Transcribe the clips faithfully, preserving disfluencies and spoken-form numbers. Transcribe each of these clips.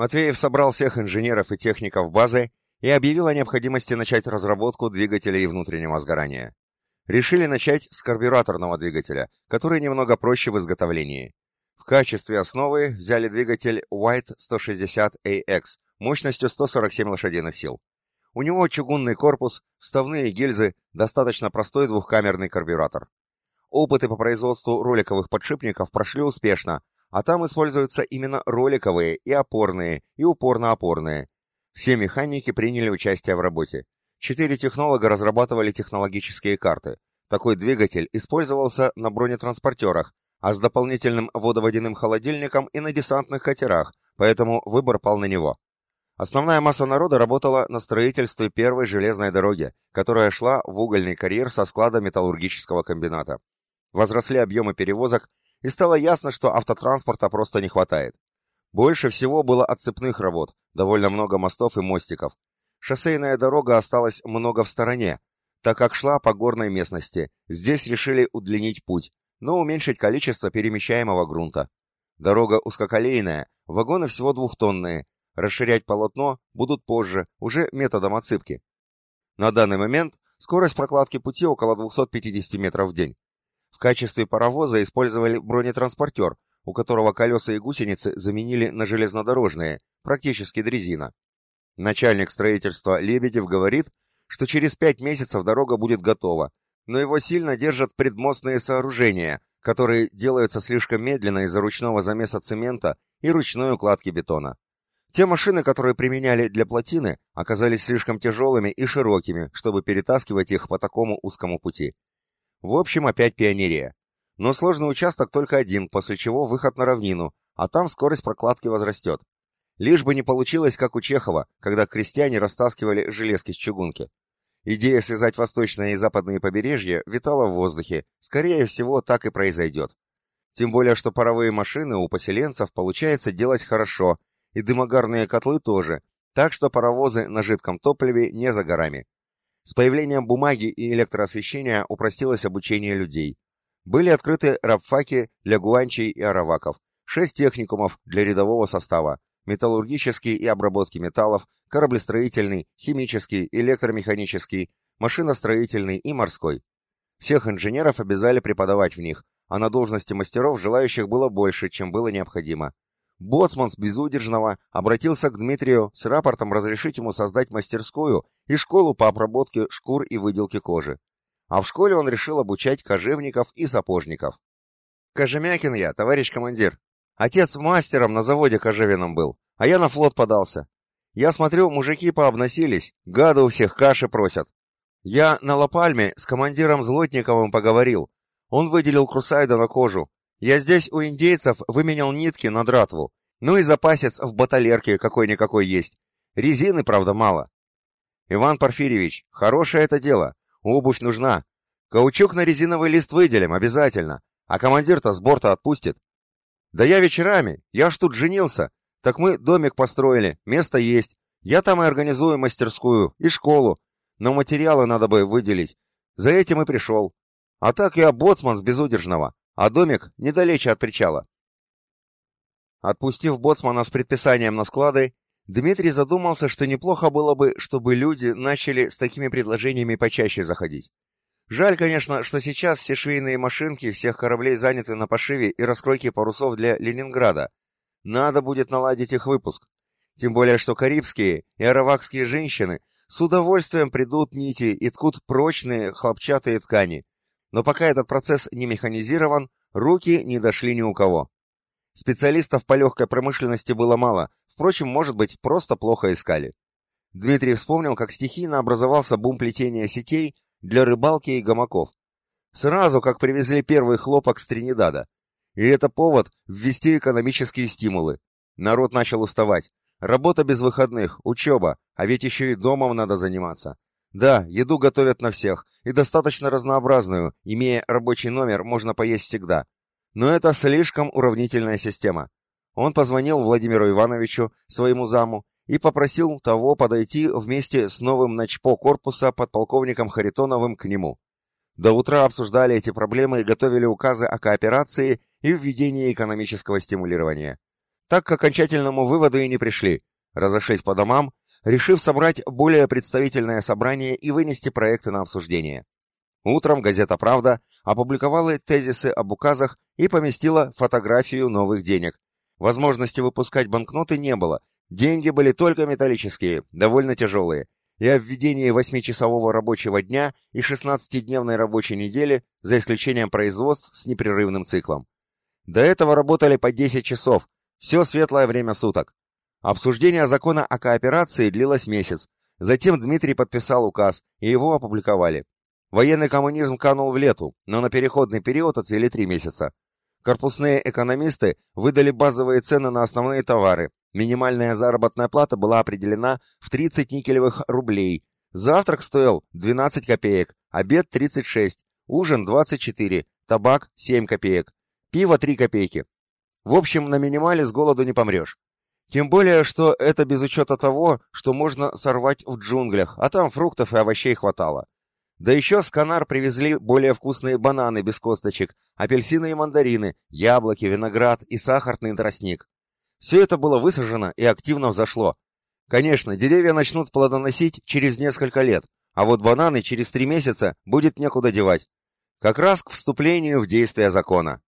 Матвеев собрал всех инженеров и техников базы и объявил о необходимости начать разработку двигателей внутреннего сгорания. Решили начать с карбюраторного двигателя, который немного проще в изготовлении. В качестве основы взяли двигатель White сто шестьдесят эй экс мощностью сто сорок семь лошадиных сил. У него чугунный корпус, вставные гильзы, достаточно простой двухкамерный карбюратор. Опыты по производству роликовых подшипников прошли успешно, а там используются именно роликовые и опорные, и упорно-опорные. Все механики приняли участие в работе. Четыре технолога разрабатывали технологические карты. Такой двигатель использовался на бронетранспортерах, а с дополнительным водоводяным холодильником и на десантных катерах, поэтому выбор пал на него. Основная масса народа работала на строительстве первой железной дороги, которая шла в угольный карьер со склада металлургического комбината. Возросли объемы перевозок, и стало ясно, что автотранспорта просто не хватает. Больше всего было отцепных работ, довольно много мостов и мостиков. Шоссейная дорога осталась много в стороне, так как шла по горной местности. Здесь решили удлинить путь, но уменьшить количество перемещаемого грунта. Дорога узкоколейная, вагоны всего двухтонные. Расширять полотно будут позже, уже методом отсыпки. На данный момент скорость прокладки пути около двухсот пятидесяти метров в день. В качестве паровоза использовали бронетранспортер, у которого колеса и гусеницы заменили на железнодорожные, практически дрезина. Начальник строительства Лебедев говорит, что через пять месяцев дорога будет готова, но его сильно держат предмостные сооружения, которые делаются слишком медленно из-за ручного замеса цемента и ручной укладки бетона. Те машины, которые применяли для плотины, оказались слишком тяжелыми и широкими, чтобы перетаскивать их по такому узкому пути. В общем, опять пионерия. Но сложный участок только один, после чего выход на равнину, а там скорость прокладки возрастет. Лишь бы не получилось, как у Чехова, когда крестьяне растаскивали железки с чугунки. Идея связать восточные и западные побережья витала в воздухе, скорее всего, так и произойдет. Тем более, что паровые машины у поселенцев получается делать хорошо, и дымогарные котлы тоже, так что паровозы на жидком топливе не за горами. С появлением бумаги и электроосвещения упростилось обучение людей. Были открыты рабфаки для гуанчей и араваков, шесть техникумов для рядового состава, металлургический и обработки металлов, кораблестроительный, химический, электромеханический, машиностроительный и морской. Всех инженеров обязали преподавать в них, а на должности мастеров желающих было больше, чем было необходимо. Боцман с Безудержного обратился к Дмитрию с рапортом разрешить ему создать мастерскую и школу по обработке шкур и выделке кожи. А в школе он решил обучать кожевников и сапожников. «Кожемякин я, товарищ командир. Отец мастером на заводе кожевенном был, а я на флот подался. Я смотрю, мужики пообносились, гады у всех каши просят. Я на Ла-Пальме с командиром Злотниковым поговорил. Он выделил Крусайда на кожу. Я здесь у индейцев выменял нитки на дратву. Ну и запасец в баталерке какой-никакой есть. Резины, правда, мало. Иван Порфирьевич, хорошее это дело. Обувь нужна. Каучук на резиновый лист выделим, обязательно. А командир-то с борта отпустит. Да я вечерами, я ж тут женился. Так мы домик построили, место есть. Я там и организую мастерскую, и школу. Но материалы надо бы выделить. За этим и пришел. А так я боцман с Безудержного. А домик недалече от причала. Отпустив боцмана с предписанием на склады, Дмитрий задумался, что неплохо было бы, чтобы люди начали с такими предложениями почаще заходить. Жаль, конечно, что сейчас все швейные машинки всех кораблей заняты на пошиве и раскройке парусов для Ленинграда. Надо будет наладить их выпуск. Тем более, что карибские и аравакские женщины с удовольствием придут нити и ткут прочные хлопчатые ткани. Но пока этот процесс не механизирован, руки не дошли ни у кого. Специалистов по легкой промышленности было мало, впрочем, может быть, просто плохо искали. Дмитрий вспомнил, как стихийно образовался бум плетения сетей для рыбалки и гамаков. Сразу, как привезли первый хлопок с Тринидада. И это повод ввести экономические стимулы. Народ начал уставать. Работа без выходных, учеба, а ведь еще и домом надо заниматься. Да, еду готовят на всех, и достаточно разнообразную, имея рабочий номер, можно поесть всегда. Но это слишком уравнительная система. Он позвонил Владимиру Ивановичу, своему заму, и попросил того подойти вместе с новым начпо корпуса подполковником Харитоновым к нему. До утра обсуждали эти проблемы и готовили указы о кооперации и введении экономического стимулирования. так к окончательному выводу и не пришли, разошлись по домам, решив собрать более представительное собрание и вынести проекты на обсуждение. Утром газета «Правда» опубликовала тезисы об указах и поместила фотографию новых денег. Возможности выпускать банкноты не было, деньги были только металлические, довольно тяжелые, и о введении восьмичасового рабочего дня и шестнадцатидневной рабочей недели, за исключением производств с непрерывным циклом. До этого работали по десять часов, все светлое время суток. Обсуждение закона о кооперации длилось месяц, затем Дмитрий подписал указ, и его опубликовали. Военный коммунизм канул в лету, но на переходный период отвели три месяца. Корпусные экономисты выдали базовые цены на основные товары. Минимальная заработная плата была определена в тридцать никелевых рублей. Завтрак стоил двенадцать копеек, обед тридцать шесть, ужин двадцать четыре, табак семь копеек, пиво три копейки. В общем, на минимале с голоду не помрешь. Тем более, что это без учета того, что можно сорвать в джунглях, а там фруктов и овощей хватало. Да еще с Канар привезли более вкусные бананы без косточек, апельсины и мандарины, яблоки, виноград и сахарный тростник. Все это было высажено и активно взошло. Конечно, деревья начнут плодоносить через несколько лет, а вот бананы через три месяца будет некуда девать. Как раз к вступлению в действие закона.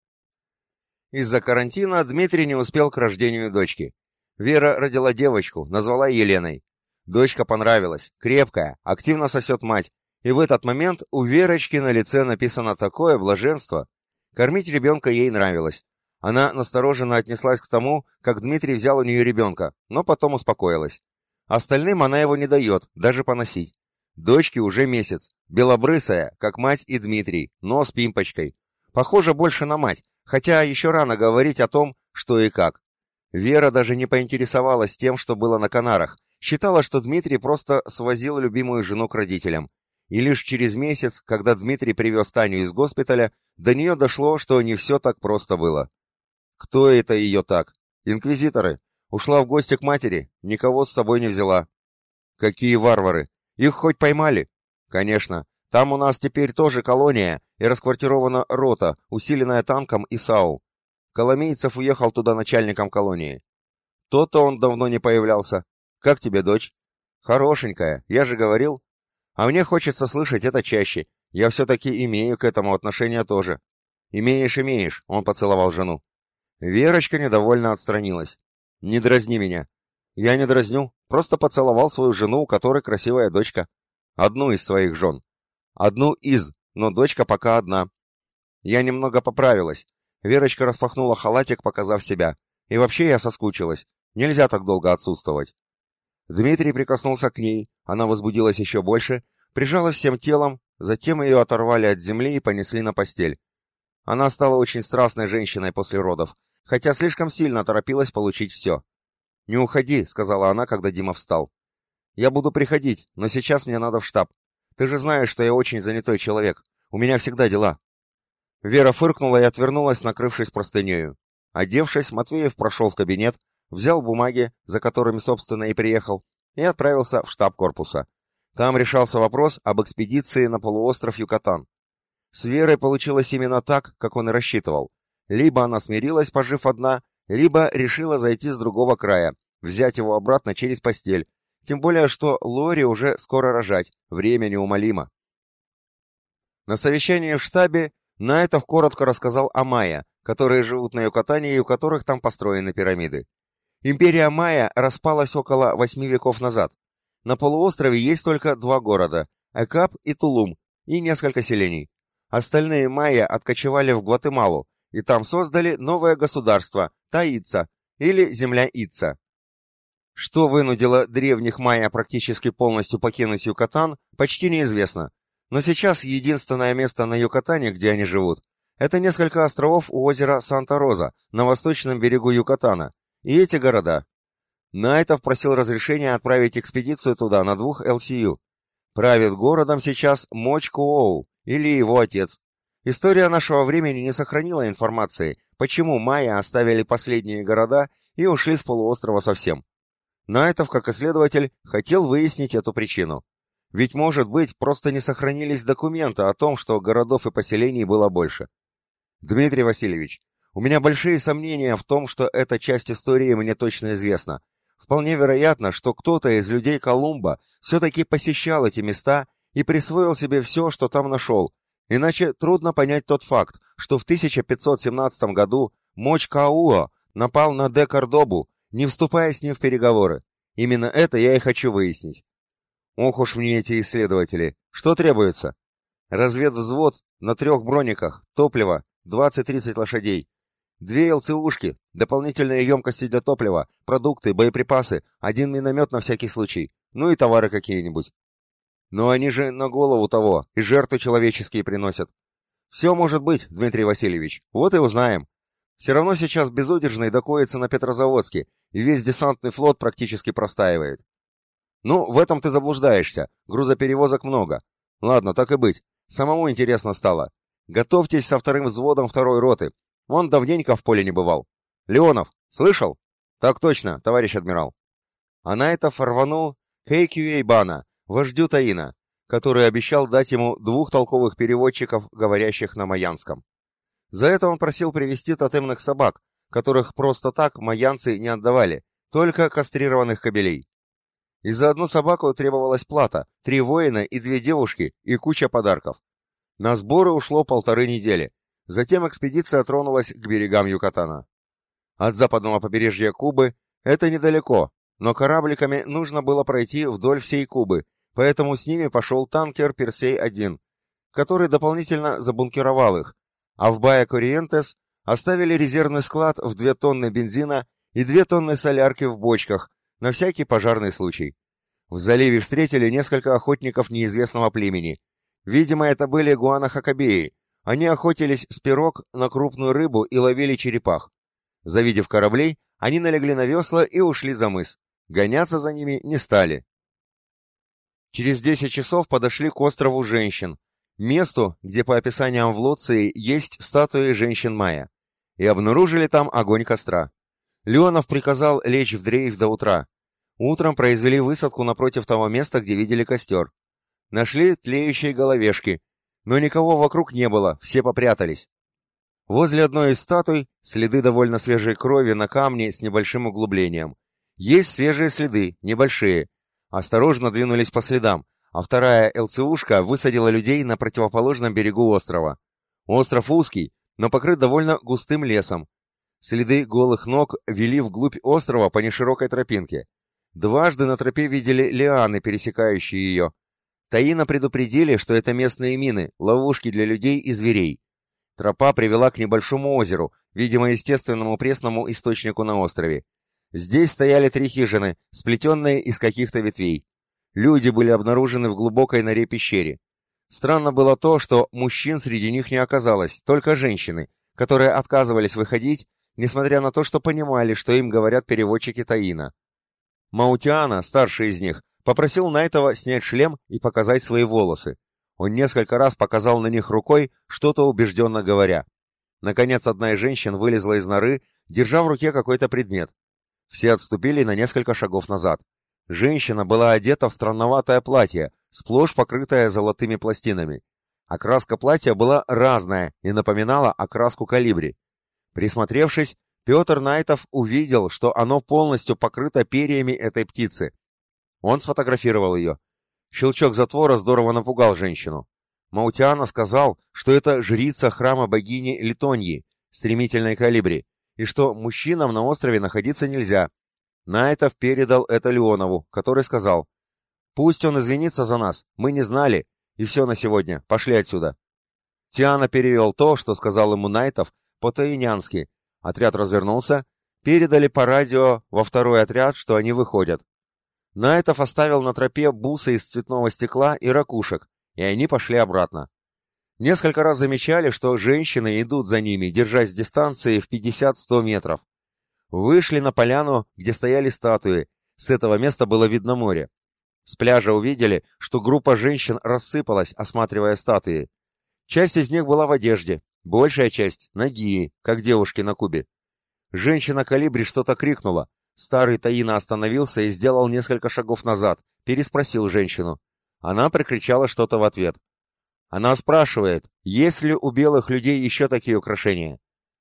Из-за карантина Дмитрий не успел к рождению дочки. Вера родила девочку, назвала Еленой. Дочка понравилась, крепкая, активно сосет мать. И в этот момент у Верочки на лице написано такое блаженство. Кормить ребенка ей нравилось. Она настороженно отнеслась к тому, как Дмитрий взял у нее ребенка, но потом успокоилась. Остальным она его не дает, даже поносить. Дочке уже месяц, белобрысая, как мать и Дмитрий, но с пимпочкой. Похоже больше на мать, хотя еще рано говорить о том, что и как. Вера даже не поинтересовалась тем, что было на Канарах, считала, что Дмитрий просто свозил любимую жену к родителям. И лишь через месяц, когда Дмитрий привез Таню из госпиталя, до нее дошло, что не все так просто было. Кто это ее так? Инквизиторы. Ушла в гости к матери, никого с собой не взяла. Какие варвары! Их хоть поймали? Конечно. Там у нас теперь тоже колония, и расквартирована рота, усиленная танком и САУ. Коломейцев уехал туда начальником колонии. То-то он давно не появлялся. Как тебе, дочь? Хорошенькая, я же говорил. А мне хочется слышать это чаще. Я все-таки имею к этому отношение тоже. Имеешь, имеешь, он поцеловал жену. Верочка недовольно отстранилась. Не дразни меня. Я не дразню, просто поцеловал свою жену, у которой красивая дочка. Одну из своих жен. Одну из, но дочка пока одна. Я немного поправилась. Верочка распахнула халатик, показав себя. И вообще я соскучилась. Нельзя так долго отсутствовать. Дмитрий прикоснулся к ней, она возбудилась еще больше, прижалась всем телом, затем ее оторвали от земли и понесли на постель. Она стала очень страстной женщиной после родов, хотя слишком сильно торопилась получить все. «Не уходи», — сказала она, когда Дима встал. «Я буду приходить, но сейчас мне надо в штаб. Ты же знаешь, что я очень занятой человек. У меня всегда дела». Вера фыркнула и отвернулась, накрывшись простынею. Одевшись, Матвеев прошел в кабинет, взял бумаги, за которыми, собственно, и приехал, и отправился в штаб корпуса. Там решался вопрос об экспедиции на полуостров Юкатан. С Верой получилось именно так, как он и рассчитывал. Либо она смирилась, пожив одна, либо решила зайти с другого края, взять его обратно через постель, тем более, что Лоре уже скоро рожать, время неумолимо. На совещании в штабе Наэтов коротко рассказал о майя, которые живут на Юкатане и у которых там построены пирамиды. Империя майя распалась около восьми веков назад. На полуострове есть только два города – Экап и Тулум, и несколько селений. Остальные майя откочевали в Гватемалу, и там создали новое государство – Таитца, или земля Итца. Что вынудило древних майя практически полностью покинуть Юкатан, почти неизвестно. Но сейчас единственное место на Юкатане, где они живут, это несколько островов у озера Санта-Роза на восточном берегу Юкатана, и эти города. Найтов просил разрешения отправить экспедицию туда на двух эл си ю. Правит городом сейчас Моч Куоу, или его отец. История нашего времени не сохранила информации, почему майя оставили последние города и ушли с полуострова совсем. Найтов, как исследователь, хотел выяснить эту причину. Ведь, может быть, просто не сохранились документы о том, что городов и поселений было больше. Дмитрий Васильевич, У меня большие сомнения в том, что эта часть истории мне точно известна. Вполне вероятно, что кто-то из людей Колумба все-таки посещал эти места и присвоил себе все, что там нашел. Иначе трудно понять тот факт, что в тысяча пятьсот семнадцатом году Моч Кауа напал на Де Кордобу, не вступая с ним в переговоры. Именно это я и хочу выяснить. Ох уж мне эти исследователи. Что требуется? Разведвзвод на трех брониках, топливо, двадцать-тридцать лошадей. Две ЛЦУшки, дополнительные емкости для топлива, продукты, боеприпасы, один миномет на всякий случай, ну и товары какие-нибудь. Но они же на голову того, и жертвы человеческие приносят. Все может быть, Дмитрий Васильевич, вот и узнаем. Все равно сейчас Безудержный докоится на Петрозаводске, и весь десантный флот практически простаивает. Ну, в этом ты заблуждаешься, грузоперевозок много. Ладно, так и быть, самому интересно стало. Готовьтесь со вторым взводом второй роты. Он давненько в поле не бывал. Леонов, слышал? Так точно, товарищ адмирал. А на это рванул Кейкюэйбана, вождю Таина, который обещал дать ему двух толковых переводчиков, говорящих на майянском. За это он просил привезти тотемных собак, которых просто так майянцы не отдавали, только кастрированных кобелей. И за одну собаку требовалась плата, три воина и две девушки, и куча подарков. На сборы ушло полторы недели. Затем экспедиция тронулась к берегам Юкатана. От западного побережья Кубы это недалеко, но корабликами нужно было пройти вдоль всей Кубы, поэтому с ними пошел танкер Персей один, который дополнительно забункировал их, а в Бая-Корриентес оставили резервный склад в две тонны бензина и две тонны солярки в бочках, на всякий пожарный случай. В заливе встретили несколько охотников неизвестного племени. Видимо, это были гуанахакабеи. Они охотились с пирог на крупную рыбу и ловили черепах. Завидев кораблей, они налегли на весла и ушли за мыс. Гоняться за ними не стали. Через десять часов подошли к острову женщин, месту, где по описаниям в Луции есть статуи женщин майя, и обнаружили там огонь костра. Леонов приказал лечь в дрейф до утра. Утром произвели высадку напротив того места, где видели костер. Нашли тлеющие головешки, но никого вокруг не было, все попрятались. Возле одной из статуй следы довольно свежей крови на камне с небольшим углублением. Есть свежие следы, небольшие. Осторожно двинулись по следам, а вторая ЛЦУшка высадила людей на противоположном берегу острова. Остров узкий, но покрыт довольно густым лесом. Следы голых ног вели вглубь острова по неширокой тропинке. Дважды на тропе видели лианы, пересекающие ее. Таина предупредили, что это местные мины, ловушки для людей и зверей. Тропа привела к небольшому озеру, видимо, естественному пресному источнику на острове. Здесь стояли три хижины, сплетенные из каких-то ветвей. Люди были обнаружены в глубокой норе пещере. Странно было то, что мужчин среди них не оказалось, только женщины, которые отказывались выходить, несмотря на то, что понимали, что им говорят переводчики Таина. Маутиана, старший из них, попросил Найтова снять шлем и показать свои волосы. Он несколько раз показал на них рукой, что-то убежденно говоря. Наконец, одна из женщин вылезла из норы, держа в руке какой-то предмет. Все отступили на несколько шагов назад. Женщина была одета в странноватое платье, сплошь покрытое золотыми пластинами. Окраска платья была разная и напоминала окраску колибри. Присмотревшись, Петр Найтов увидел, что оно полностью покрыто перьями этой птицы. Он сфотографировал ее. Щелчок затвора здорово напугал женщину. Маутиана сказал, что это жрица храма богини Литоньи, стремительной колибри, и что мужчинам на острове находиться нельзя. Найтов передал это Леонову, который сказал: «Пусть он извинится за нас, мы не знали, и все на сегодня, пошли отсюда». Тиана перевел то, что сказал ему Найтов, по-таинянски. Отряд развернулся, передали по радио во второй отряд, что они выходят. Найтов оставил на тропе бусы из цветного стекла и ракушек, и они пошли обратно. Несколько раз замечали, что женщины идут за ними, держась дистанции в пятьдесят-сто метров. Вышли на поляну, где стояли статуи, с этого места было видно море. С пляжа увидели, что группа женщин рассыпалась, осматривая статуи. Часть из них была в одежде, большая часть — нагие, как девушки на Кубе. Женщина-колибри что-то крикнула. Старый Таина остановился и сделал несколько шагов назад, переспросил женщину. Она прокричала что-то в ответ. Она спрашивает, есть ли у белых людей еще такие украшения.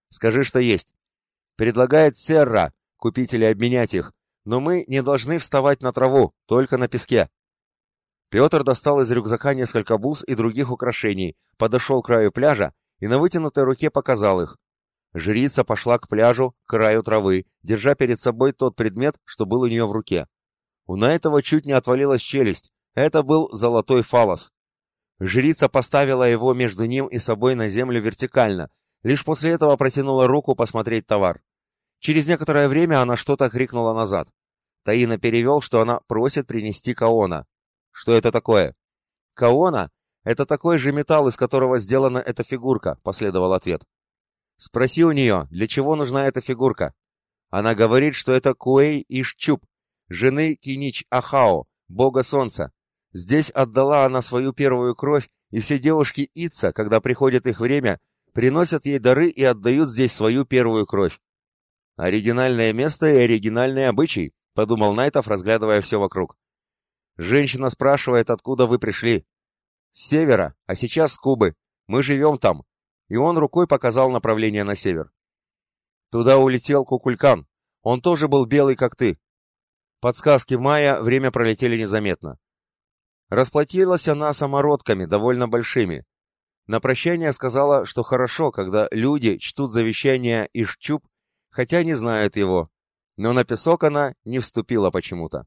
Скажи, что есть. Предлагает Серра купить или обменять их, но мы не должны вставать на траву, только на песке. Петр достал из рюкзака несколько бус и других украшений, подошел к краю пляжа и на вытянутой руке показал их. Жрица пошла к пляжу, к краю травы, держа перед собой тот предмет, что был у нее в руке. У Найтова чуть не отвалилась челюсть. Это был золотой фаллос. Жрица поставила его между ним и собой на землю вертикально, лишь после этого протянула руку посмотреть товар. Через некоторое время она что-то крикнула назад. Таина перевел, что она просит принести каона. Что это такое? Каона — это такой же металл, из которого сделана эта фигурка, последовал ответ. Спроси у нее, для чего нужна эта фигурка. Она говорит, что это Куэй Ишчуп, жены Кинич Ахао, бога солнца. Здесь отдала она свою первую кровь, и все девушки Итца, когда приходит их время, приносят ей дары и отдают здесь свою первую кровь. Оригинальное место и оригинальный обычай, подумал Найтов, разглядывая все вокруг. Женщина спрашивает, откуда вы пришли. С севера, а сейчас с Кубы. Мы живем там. И он рукой показал направление на север. Туда улетел Кукулькан. Он тоже был белый, как ты. Подсказки Майя, время пролетели незаметно. Расплатилась она самородками, довольно большими. На прощание сказала, что хорошо, когда люди чтут завещание Ишчуп, хотя не знают его, но на песок она не вступила почему-то.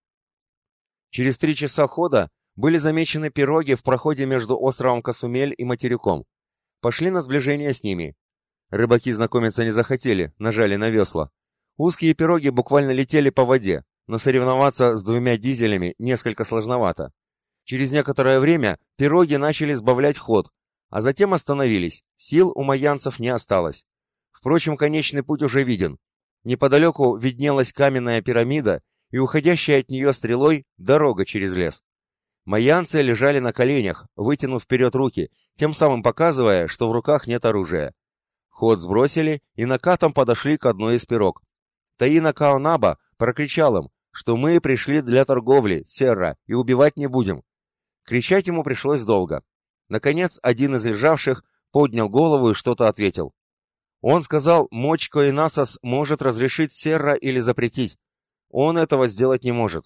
Через три часа хода были замечены пироги в проходе между островом Касумель и материком. Пошли на сближение с ними. Рыбаки знакомиться не захотели, нажали на весла. Узкие пироги буквально летели по воде, но соревноваться с двумя дизелями несколько сложновато. Через некоторое время пироги начали сбавлять ход, а затем остановились, сил у майянцев не осталось. Впрочем, конечный путь уже виден. Неподалеку виднелась каменная пирамида и уходящая от нее стрелой дорога через лес. Майянцы лежали на коленях, вытянув вперед руки, тем самым показывая, что в руках нет оружия. Ход сбросили и накатом подошли к одной из пирог. Таина Каонаба прокричал им, что мы пришли для торговли, Серра, и убивать не будем. Кричать ему пришлось долго. Наконец, один из лежавших поднял голову и что-то ответил. Он сказал, мочь Коинасас может разрешить Серра или запретить. Он этого сделать не может.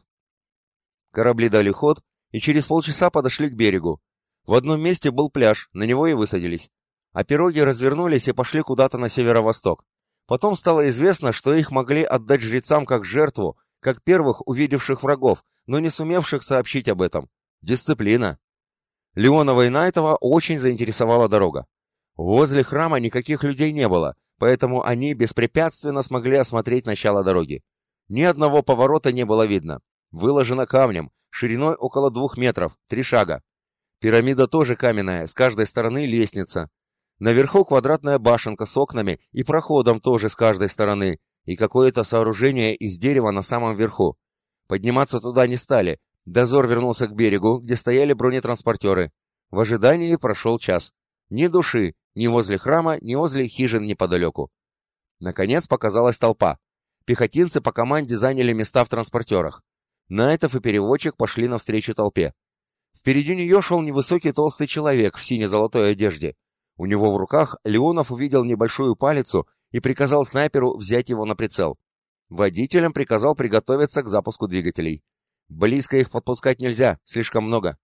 Корабли дали ход, и через полчаса подошли к берегу. В одном месте был пляж, на него и высадились. А пироги развернулись и пошли куда-то на северо-восток. Потом стало известно, что их могли отдать жрецам как жертву, как первых увидевших врагов, но не сумевших сообщить об этом. Дисциплина. Леонова и Найтова очень заинтересовала дорога. Возле храма никаких людей не было, поэтому они беспрепятственно смогли осмотреть начало дороги. Ни одного поворота не было видно. Выложено камнем, шириной около двух метров, три шага. Пирамида тоже каменная, с каждой стороны лестница. Наверху квадратная башенка с окнами и проходом тоже с каждой стороны, и какое-то сооружение из дерева на самом верху. Подниматься туда не стали. Дозор вернулся к берегу, где стояли бронетранспортеры. В ожидании прошел час. Ни души, ни возле храма, ни возле хижин неподалеку. Наконец показалась толпа. Пехотинцы по команде заняли места в транспортерах. Найтов и переводчик пошли навстречу толпе. Впереди нее шел невысокий толстый человек в сине-золотой одежде. У него в руках Леонов увидел небольшую палицу и приказал снайперу взять его на прицел. Водителям приказал приготовиться к запуску двигателей. Близко их подпускать нельзя, слишком много.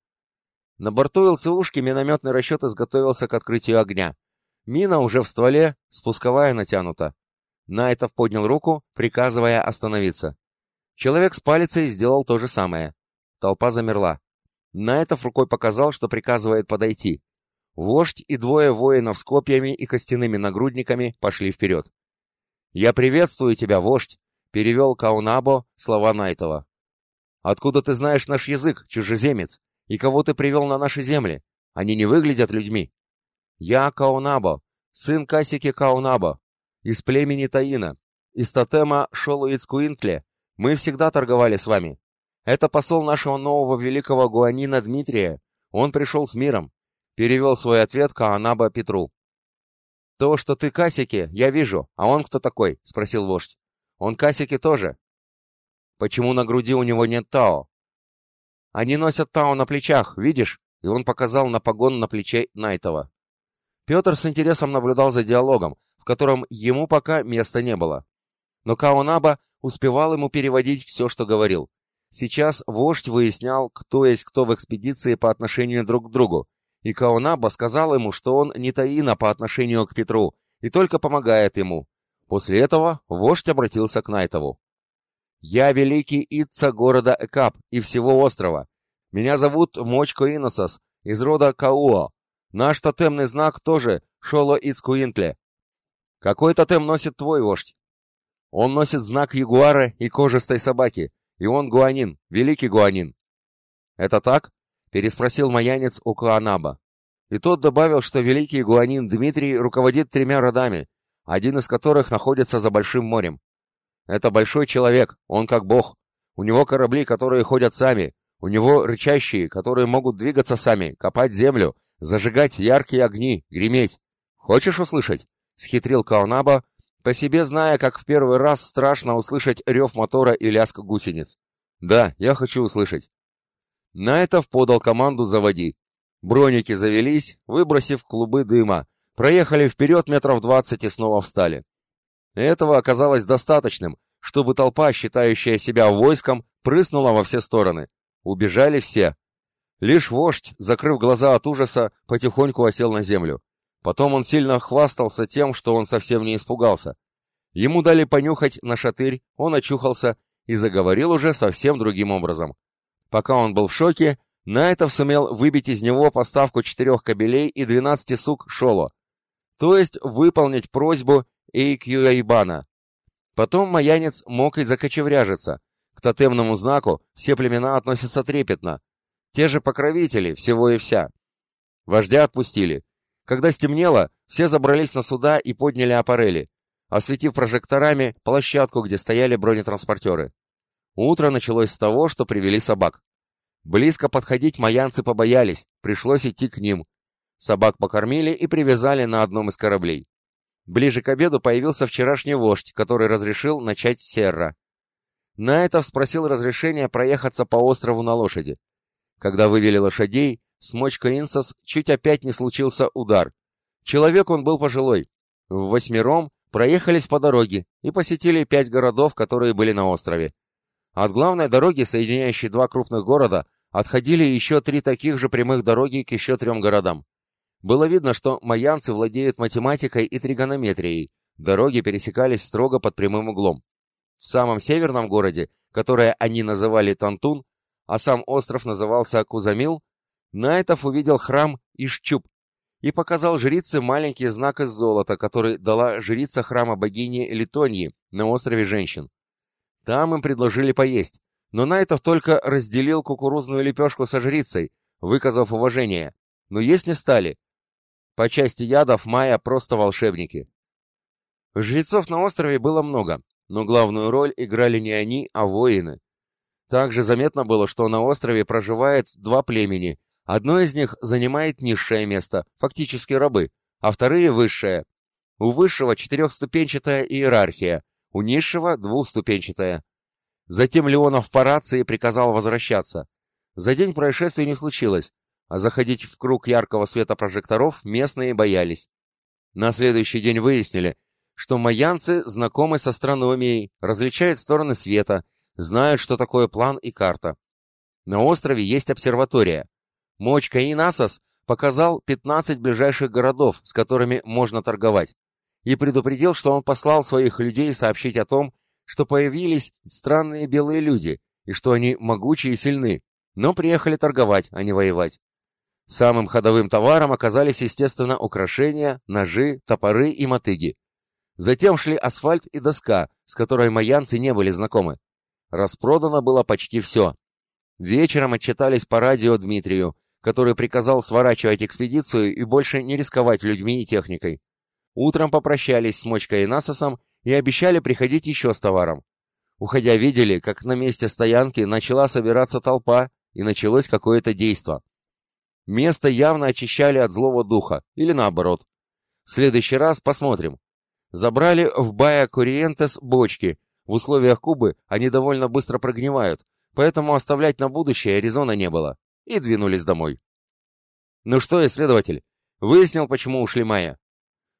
На борту ЛЦУшки минометный расчет изготовился к открытию огня. Мина уже в стволе, спусковая натянута. Найтов поднял руку, приказывая остановиться. Человек с палицей сделал то же самое. Толпа замерла. Найтов рукой показал, что приказывает подойти. Вождь и двое воинов с копьями и костяными нагрудниками пошли вперед. «Я приветствую тебя, вождь!» — перевел Каунабо слова Найтова. «Откуда ты знаешь наш язык, чужеземец? И кого ты привел на наши земли? Они не выглядят людьми». «Я Каунабо, сын Касики Каунабо, из племени Таина, из тотема Шолуицкуинтле. Мы всегда торговали с вами. Это посол нашего нового великого гуанина Дмитрия. Он пришел с миром», — перевел свой ответ Каунабо Петру. «То, что ты Касики, я вижу. А он кто такой?» — спросил вождь. «Он Касики тоже». «Почему на груди у него нет Тао?» «Они носят Тао на плечах, видишь?» И он показал на погон на плече Найтова. Петр с интересом наблюдал за диалогом, в котором ему пока места не было. Но Каонаба успевал ему переводить все, что говорил. Сейчас вождь выяснял, кто есть кто в экспедиции по отношению друг к другу, и Каонаба сказал ему, что он не таина по отношению к Петру и только помогает ему. После этого вождь обратился к Найтову. «Я великий Итца города Экап и всего острова. Меня зовут Мочко Иносос из рода Кауо. Наш тотемный знак тоже Шоло Ицкуинтле. Какой тотем носит твой вождь?» «Он носит знак ягуара и кожистой собаки, и он гуанин, великий гуанин». «Это так?» — переспросил маянец у Каонаба. И тот добавил, что великий гуанин Дмитрий руководит тремя родами, один из которых находится за Большим морем. Это большой человек, он как бог. У него корабли, которые ходят сами, у него рычащие, которые могут двигаться сами, копать землю, зажигать яркие огни, греметь. Хочешь услышать?» — схитрил Каонаба, по себе зная, как в первый раз страшно услышать рев мотора и лязг гусениц. «Да, я хочу услышать». Найтов подал команду «Заводи». Броники завелись, выбросив клубы дыма, проехали вперед метров двадцать и снова встали. Этого оказалось достаточным, чтобы толпа, считающая себя войском, прыснула во все стороны. Убежали все. Лишь вождь, закрыв глаза от ужаса, потихоньку осел на землю. Потом он сильно хвастался тем, что он совсем не испугался. Ему дали понюхать на шатырь, он очухался и заговорил уже совсем другим образом. Пока он был в шоке, Найтов сумел выбить из него поставку четырех кабелей и двенадцати сук шоло, то есть выполнить просьбу Эйкьюэйбана. Потом маянец мог и закочевряжиться. К тотемному знаку все племена относятся трепетно. Те же покровители, всего и вся. Вождя отпустили. Когда стемнело, все забрались на суда и подняли аппарели, осветив прожекторами площадку, где стояли бронетранспортеры. Утро началось с того, что привели собак. Близко подходить маянцы побоялись, пришлось идти к ним. Собак покормили и привязали на одном из кораблей. Ближе к обеду появился вчерашний вождь, который разрешил начать серра. Найтов спросил разрешения проехаться по острову на лошади. Когда вывели лошадей, с Мочко Инсос чуть опять не случился удар. Человек он был пожилой. В восьмером проехались по дороге и посетили пять городов, которые были на острове. От главной дороги, соединяющей два крупных города, отходили еще три таких же прямых дороги к еще трем городам. Было видно, что маянцы владеют математикой и тригонометрией. Дороги пересекались строго под прямым углом. В самом северном городе, которое они называли Тантун, а сам остров назывался Кузамил, Найтов увидел храм Ишчуб и показал жрице маленький знак из золота, который дала жрица храма богини Литоньи на острове женщин. Там им предложили поесть, но Найтов только разделил кукурузную лепешку со жрицей, выказав уважение, но есть не стали. По части ядов майя просто волшебники. Жрецов на острове было много, но главную роль играли не они, а воины. Также заметно было, что на острове проживает два племени. Одно из них занимает низшее место, фактически рабы, а вторые — высшее. У высшего четырехступенчатая иерархия, у низшего — двухступенчатая. Затем Леонов по рации приказал возвращаться. За день происшествий не случилось, а заходить в круг яркого света прожекторов местные боялись. На следующий день выяснили, что майянцы знакомы с астрономией, различают стороны света, знают, что такое план и карта. На острове есть обсерватория. Мочко Инасос показал пятнадцать ближайших городов, с которыми можно торговать, и предупредил, что он послал своих людей сообщить о том, что появились странные белые люди, и что они могучи и сильны, но приехали торговать, а не воевать. Самым ходовым товаром оказались, естественно, украшения, ножи, топоры и мотыги. Затем шли асфальт и доска, с которой майянцы не были знакомы. Распродано было почти все. Вечером отчитались по радио Дмитрию, который приказал сворачивать экспедицию и больше не рисковать людьми и техникой. Утром попрощались с Мочко Инасосом и обещали приходить еще с товаром. Уходя, видели, как на месте стоянки начала собираться толпа и началось какое-то действо. Место явно очищали от злого духа, или наоборот. В следующий раз посмотрим. Забрали в Бая Кориентес бочки. В условиях Кубы они довольно быстро прогнивают, поэтому оставлять на будущее резона не было. И двинулись домой. Ну что, исследователь, выяснил, почему ушли майя?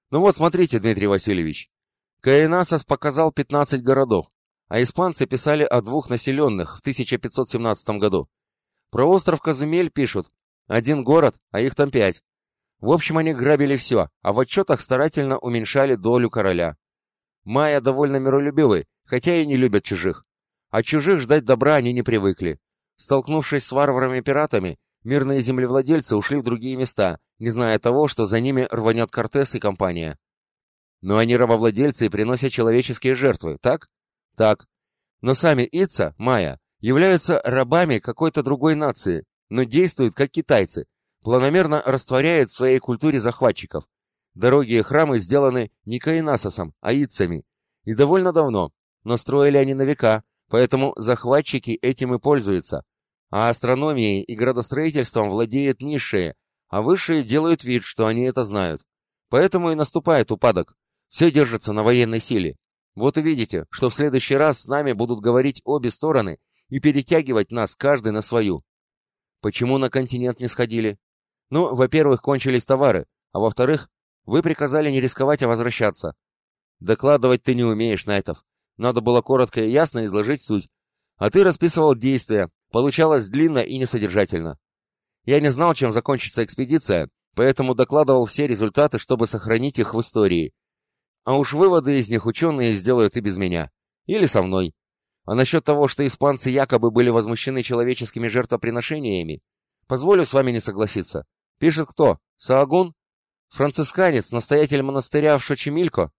Ну вот смотрите, Дмитрий Васильевич. Каинасос показал пятнадцать городов, а испанцы писали о двух населенных в тысяча пятьсот семнадцатом году. Про остров Казумель пишут. Один город, а их там пять. В общем, они грабили все, а в отчетах старательно уменьшали долю короля. Майя довольно миролюбивы, хотя и не любят чужих. От чужих ждать добра они не привыкли. Столкнувшись с варварами-пиратами, мирные землевладельцы ушли в другие места, не зная того, что за ними рванет Кортес и компания. Но они рабовладельцы и приносят человеческие жертвы, так? Так. Но сами Итса, майя, являются рабами какой-то другой нации, но действуют как китайцы, планомерно растворяют в своей культуре захватчиков. Дороги и храмы сделаны не Каинасосом, а Итсами. И довольно давно, но строили они на века, поэтому захватчики этим и пользуются. А астрономией и градостроительством владеют низшие, а высшие делают вид, что они это знают. Поэтому и наступает упадок. Все держится на военной силе. Вот увидите, что в следующий раз с нами будут говорить обе стороны и перетягивать нас каждый на свою. Почему на континент не сходили? Ну, во-первых, кончились товары, а во-вторых, вы приказали не рисковать, а возвращаться. Докладывать ты не умеешь, Найтов. Надо было коротко и ясно изложить суть. А ты расписывал действия, получалось длинно и несодержательно. Я не знал, чем закончится экспедиция, поэтому докладывал все результаты, чтобы сохранить их в истории. А уж выводы из них ученые сделают и без меня. Или со мной. А насчет того, что испанцы якобы были возмущены человеческими жертвоприношениями, позволю с вами не согласиться. Пишет кто? Саагун? Францисканец, настоятель монастыря в Шочемилько?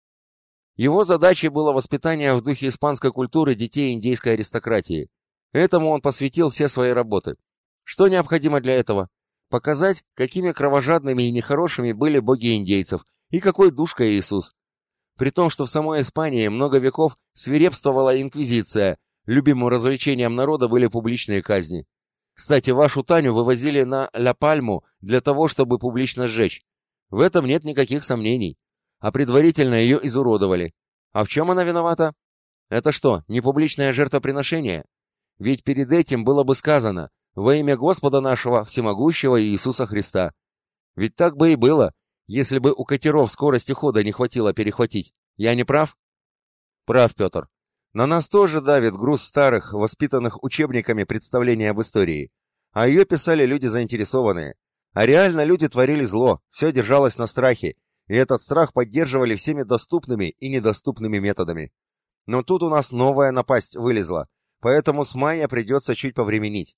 Его задачей было воспитание в духе испанской культуры детей индейской аристократии. Этому он посвятил все свои работы. Что необходимо для этого? Показать, какими кровожадными и нехорошими были боги индейцев, и какой душка Иисус. При том, что в самой Испании много веков свирепствовала инквизиция, любимым развлечением народа были публичные казни. Кстати, вашу Таню вывозили на Ля-Пальму для того, чтобы публично сжечь. В этом нет никаких сомнений. А предварительно ее изуродовали. А в чем она виновата? Это что, не публичное жертвоприношение? Ведь перед этим было бы сказано «Во имя Господа нашего, всемогущего Иисуса Христа». Ведь так бы и было, если бы у катеров скорости хода не хватило перехватить. Я не прав? Прав, Петр. На нас тоже давит груз старых, воспитанных учебниками представлений об истории. А ее писали люди заинтересованные. А реально люди творили зло, все держалось на страхе, и этот страх поддерживали всеми доступными и недоступными методами. Но тут у нас новая напасть вылезла, поэтому с мая придется чуть повременить.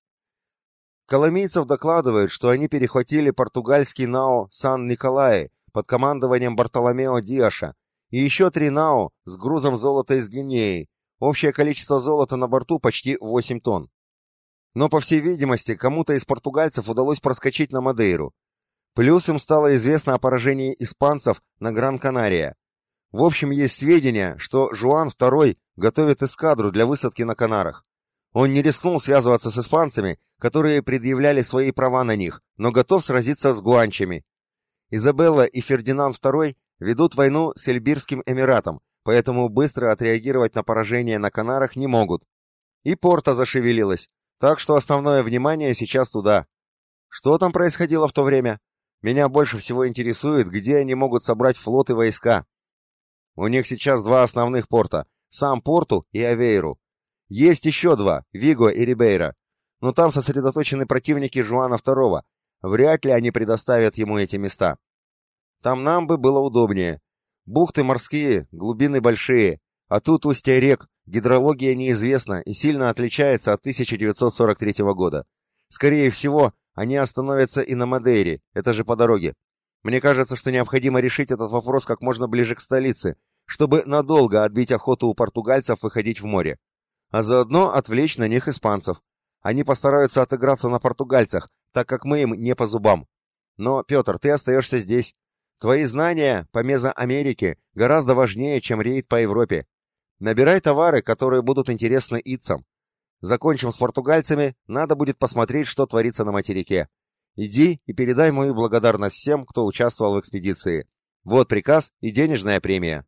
Коломийцев докладывают, что они перехватили португальский нао Сан-Николае под командованием Бартоломео Диаша и еще три нао с грузом золота из Гвинеи. Общее количество золота на борту почти восемь тонн. Но, по всей видимости, кому-то из португальцев удалось проскочить на Мадейру. Плюс им стало известно о поражении испанцев на Гран-Канария. В общем, есть сведения, что Жуан второй готовит эскадру для высадки на Канарах. Он не рискнул связываться с испанцами, которые предъявляли свои права на них, но готов сразиться с гуанчами. Изабелла и Фердинанд второй ведут войну с Эльбирским Эмиратом, поэтому быстро отреагировать на поражение на Канарах не могут. И Порта зашевелилась, так что основное внимание сейчас туда. Что там происходило в то время? Меня больше всего интересует, где они могут собрать флот и войска. У них сейчас два основных порта, сам Порту и Авейру. Есть еще два, Виго и Рибейра, но там сосредоточены противники Жуана второго. Вряд ли они предоставят ему эти места. Там нам бы было удобнее. Бухты морские, глубины большие, а тут устья рек, гидрология неизвестна и сильно отличается от тысяча девятьсот сорок третьего года. Скорее всего, они остановятся и на Мадейре, это же по дороге. Мне кажется, что необходимо решить этот вопрос как можно ближе к столице, чтобы надолго отбить охоту у португальцев выходить в море. А заодно отвлечь на них испанцев. Они постараются отыграться на португальцах, так как мы им не по зубам. Но, Петр, ты остаешься здесь. Твои знания по Мезоамерике гораздо важнее, чем рейд по Европе. Набирай товары, которые будут интересны итцам. Закончим с португальцами, надо будет посмотреть, что творится на материке. Иди и передай мою благодарность всем, кто участвовал в экспедиции. Вот приказ и денежная премия.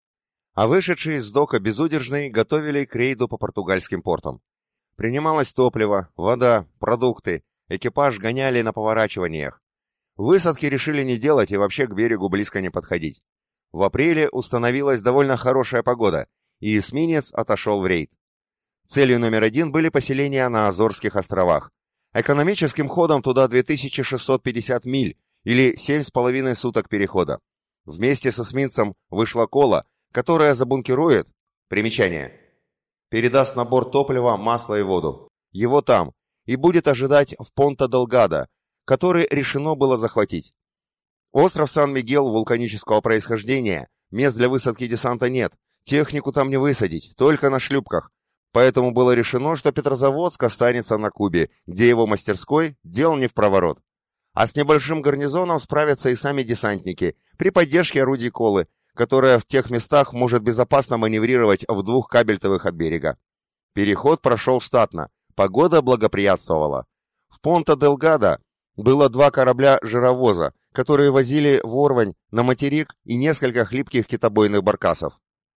А вышедшие из дока безудержные готовили к рейду по португальским портам. Принималось топливо, вода, продукты, экипаж гоняли на поворачиваниях. Высадки решили не делать и вообще к берегу близко не подходить. В апреле установилась довольно хорошая погода, и эсминец отошел в рейд. Целью номер один были поселения на Азорских островах. Экономическим ходом туда две тысячи шестьсот пятьдесят миль, или семь с половиной суток перехода. Вместе с эсминцем вышла Кола, которая забункирует, примечание, передаст на борт топлива, масло и воду. Его там, и будет ожидать в Понта-Делгадо, который решено было захватить. Остров Сан-Мигел вулканического происхождения, мест для высадки десанта нет, технику там не высадить, только на шлюпках. Поэтому было решено, что Петрозаводск останется на Кубе, где его мастерской дел не впроворот. А с небольшим гарнизоном справятся и сами десантники, при поддержке орудий Колы, которая в тех местах может безопасно маневрировать в двух кабельтовых от берега. Переход прошел штатно, погода благоприятствовала. В Понта-Делгадо было два корабля-жировоза, которые возили ворвань на материк и несколько хлипких китобойных баркасов.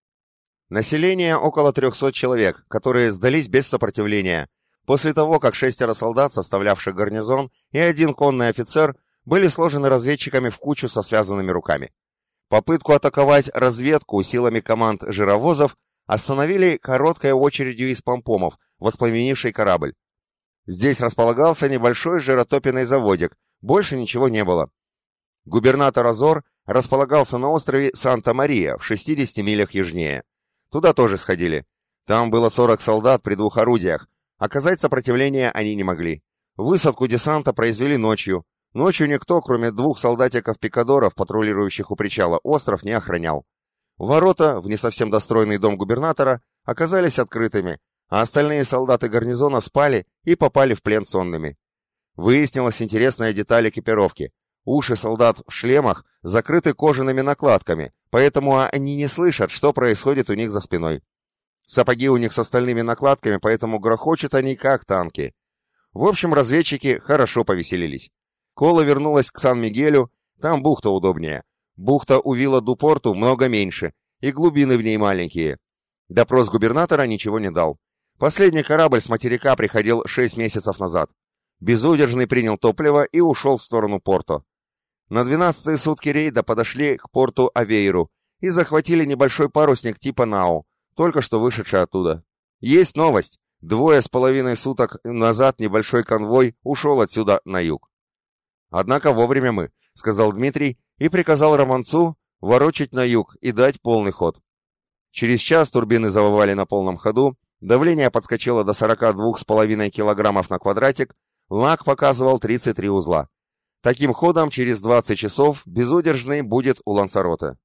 Население около трехсот человек, которые сдались без сопротивления, после того, как шестеро солдат, составлявших гарнизон, и один конный офицер были сложены разведчиками в кучу со связанными руками. Попытку атаковать разведку силами команд жировозов остановили короткой очередью из помпомов, воспламенивший корабль. Здесь располагался небольшой жиротопиный заводик, больше ничего не было. Губернатор Азор располагался на острове Санта-Мария в шестидесяти милях южнее. Туда тоже сходили. Там было сорок солдат при двух орудиях. Оказать сопротивление они не могли. Высадку десанта произвели ночью. Ночью никто, кроме двух солдатиков-пикадоров, патрулирующих у причала, остров не охранял. Ворота в не совсем достроенный дом губернатора оказались открытыми, а остальные солдаты гарнизона спали и попали в плен сонными. Выяснилась интересная деталь экипировки. Уши солдат в шлемах закрыты кожаными накладками, поэтому они не слышат, что происходит у них за спиной. Сапоги у них с остальными накладками, поэтому грохочут они как танки. В общем, разведчики хорошо повеселились. Кола вернулась к Сан-Мигелю, там бухта удобнее. Бухта у Вилла-ду-Порту много меньше, и глубины в ней маленькие. Допрос губернатора ничего не дал. Последний корабль с материка приходил шесть месяцев назад. Безудержный принял топливо и ушел в сторону Порто. На двенадцатые сутки рейда подошли к порту Авейру и захватили небольшой парусник типа Нау, только что вышедший оттуда. Есть новость. Двое с половиной суток назад небольшой конвой ушел отсюда на юг. Однако вовремя мы, сказал Дмитрий и приказал Романцу ворочать на юг и дать полный ход. Через час турбины завывали на полном ходу, давление подскочило до сорока двух с половиной килограммов на квадратик, лак показывал тридцать три узла. Таким ходом через двадцать часов безудержный будет у Лансароте.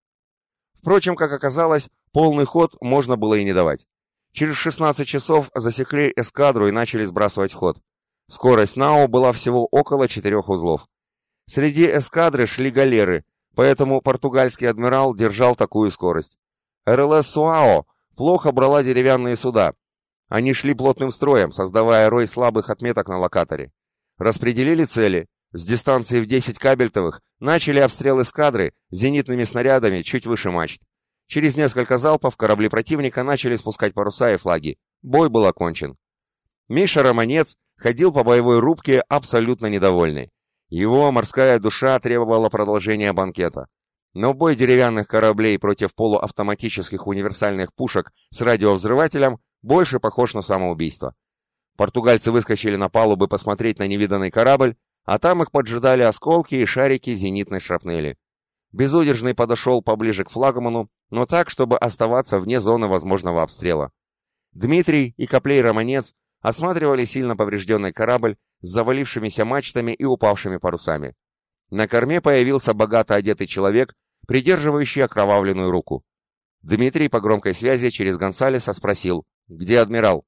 Впрочем, как оказалось, полный ход можно было и не давать. Через шестнадцать часов засекли эскадру и начали сбрасывать ход. Скорость Нау была всего около четырех узлов. Среди эскадры шли галеры, поэтому португальский адмирал держал такую скорость. эр эл эс Суао плохо брала деревянные суда. Они шли плотным строем, создавая рой слабых отметок на локаторе. Распределили цели. С дистанции в десять кабельтовых начали обстрел эскадры зенитными снарядами чуть выше мачт. Через несколько залпов корабли противника начали спускать паруса и флаги. Бой был окончен. Миша Романец ходил по боевой рубке абсолютно недовольный. Его морская душа требовала продолжения банкета. Но бой деревянных кораблей против полуавтоматических универсальных пушек с радиовзрывателем больше похож на самоубийство. Португальцы выскочили на палубы посмотреть на невиданный корабль, а там их поджидали осколки и шарики зенитной шрапнели. Безудержный подошел поближе к флагману, но так, чтобы оставаться вне зоны возможного обстрела. Дмитрий и Коплей-Романец осматривали сильно поврежденный корабль с завалившимися мачтами и упавшими парусами. На корме появился богато одетый человек, придерживающий окровавленную руку. Дмитрий по громкой связи через Гонсалеса спросил: «Где адмирал?»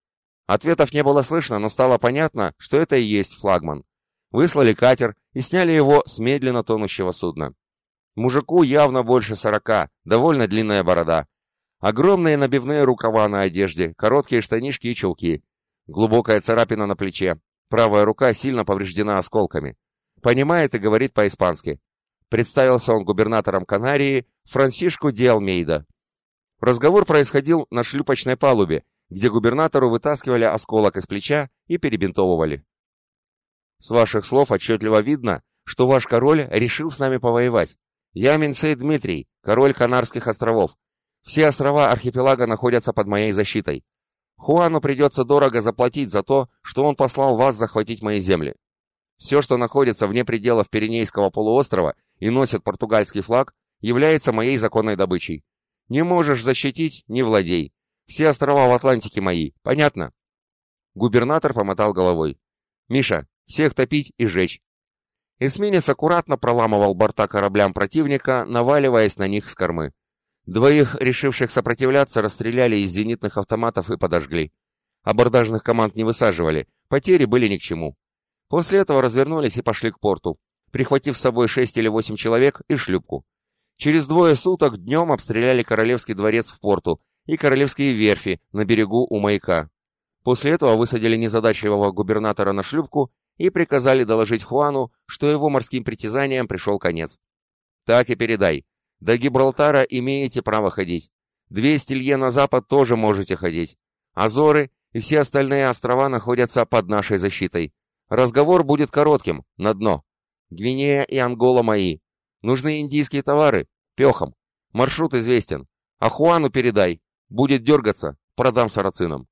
Ответов не было слышно, но стало понятно, что это и есть флагман. Выслали катер и сняли его с медленно тонущего судна. Мужику явно больше сорока, довольно длинная борода. Огромные набивные рукава на одежде, короткие штанишки и чулки. Глубокая царапина на плече. Правая рука сильно повреждена осколками. Понимает и говорит по-испански. Представился он губернатором Канарии Франсишку де Алмейда. Разговор происходил на шлюпочной палубе, где губернатору вытаскивали осколок из плеча и перебинтовывали. «С ваших слов отчетливо видно, что ваш король решил с нами повоевать. Я Минцей Дмитрий, король Канарских островов. Все острова архипелага находятся под моей защитой. Хуану придется дорого заплатить за то, что он послал вас захватить мои земли. Все, что находится вне пределов Пиренейского полуострова и носит португальский флаг, является моей законной добычей. Не можешь защитить — не владей. Все острова в Атлантике мои, понятно?» Губернатор помотал головой. «Миша, всех топить и сжечь». Эсминец аккуратно проламывал борта кораблям противника, наваливаясь на них с кормы. Двоих, решивших сопротивляться, расстреляли из зенитных автоматов и подожгли. Абордажных команд не высаживали, потери были ни к чему. После этого развернулись и пошли к порту, прихватив с собой шесть или восемь человек и шлюпку. Через двое суток днем обстреляли Королевский дворец в порту и королевские верфи на берегу у маяка. После этого высадили незадачливого губернатора на шлюпку и приказали доложить Хуану, что его морским притязаниям пришел конец. «Так и передай. До Гибралтара имеете право ходить. двести лье на запад тоже можете ходить. Азоры и все остальные острова находятся под нашей защитой. Разговор будет коротким, на дно. Гвинея и Ангола мои. Нужны индийские товары? Пехом. Маршрут известен. А Хуану передай. Будет дергаться, продам сарацинам».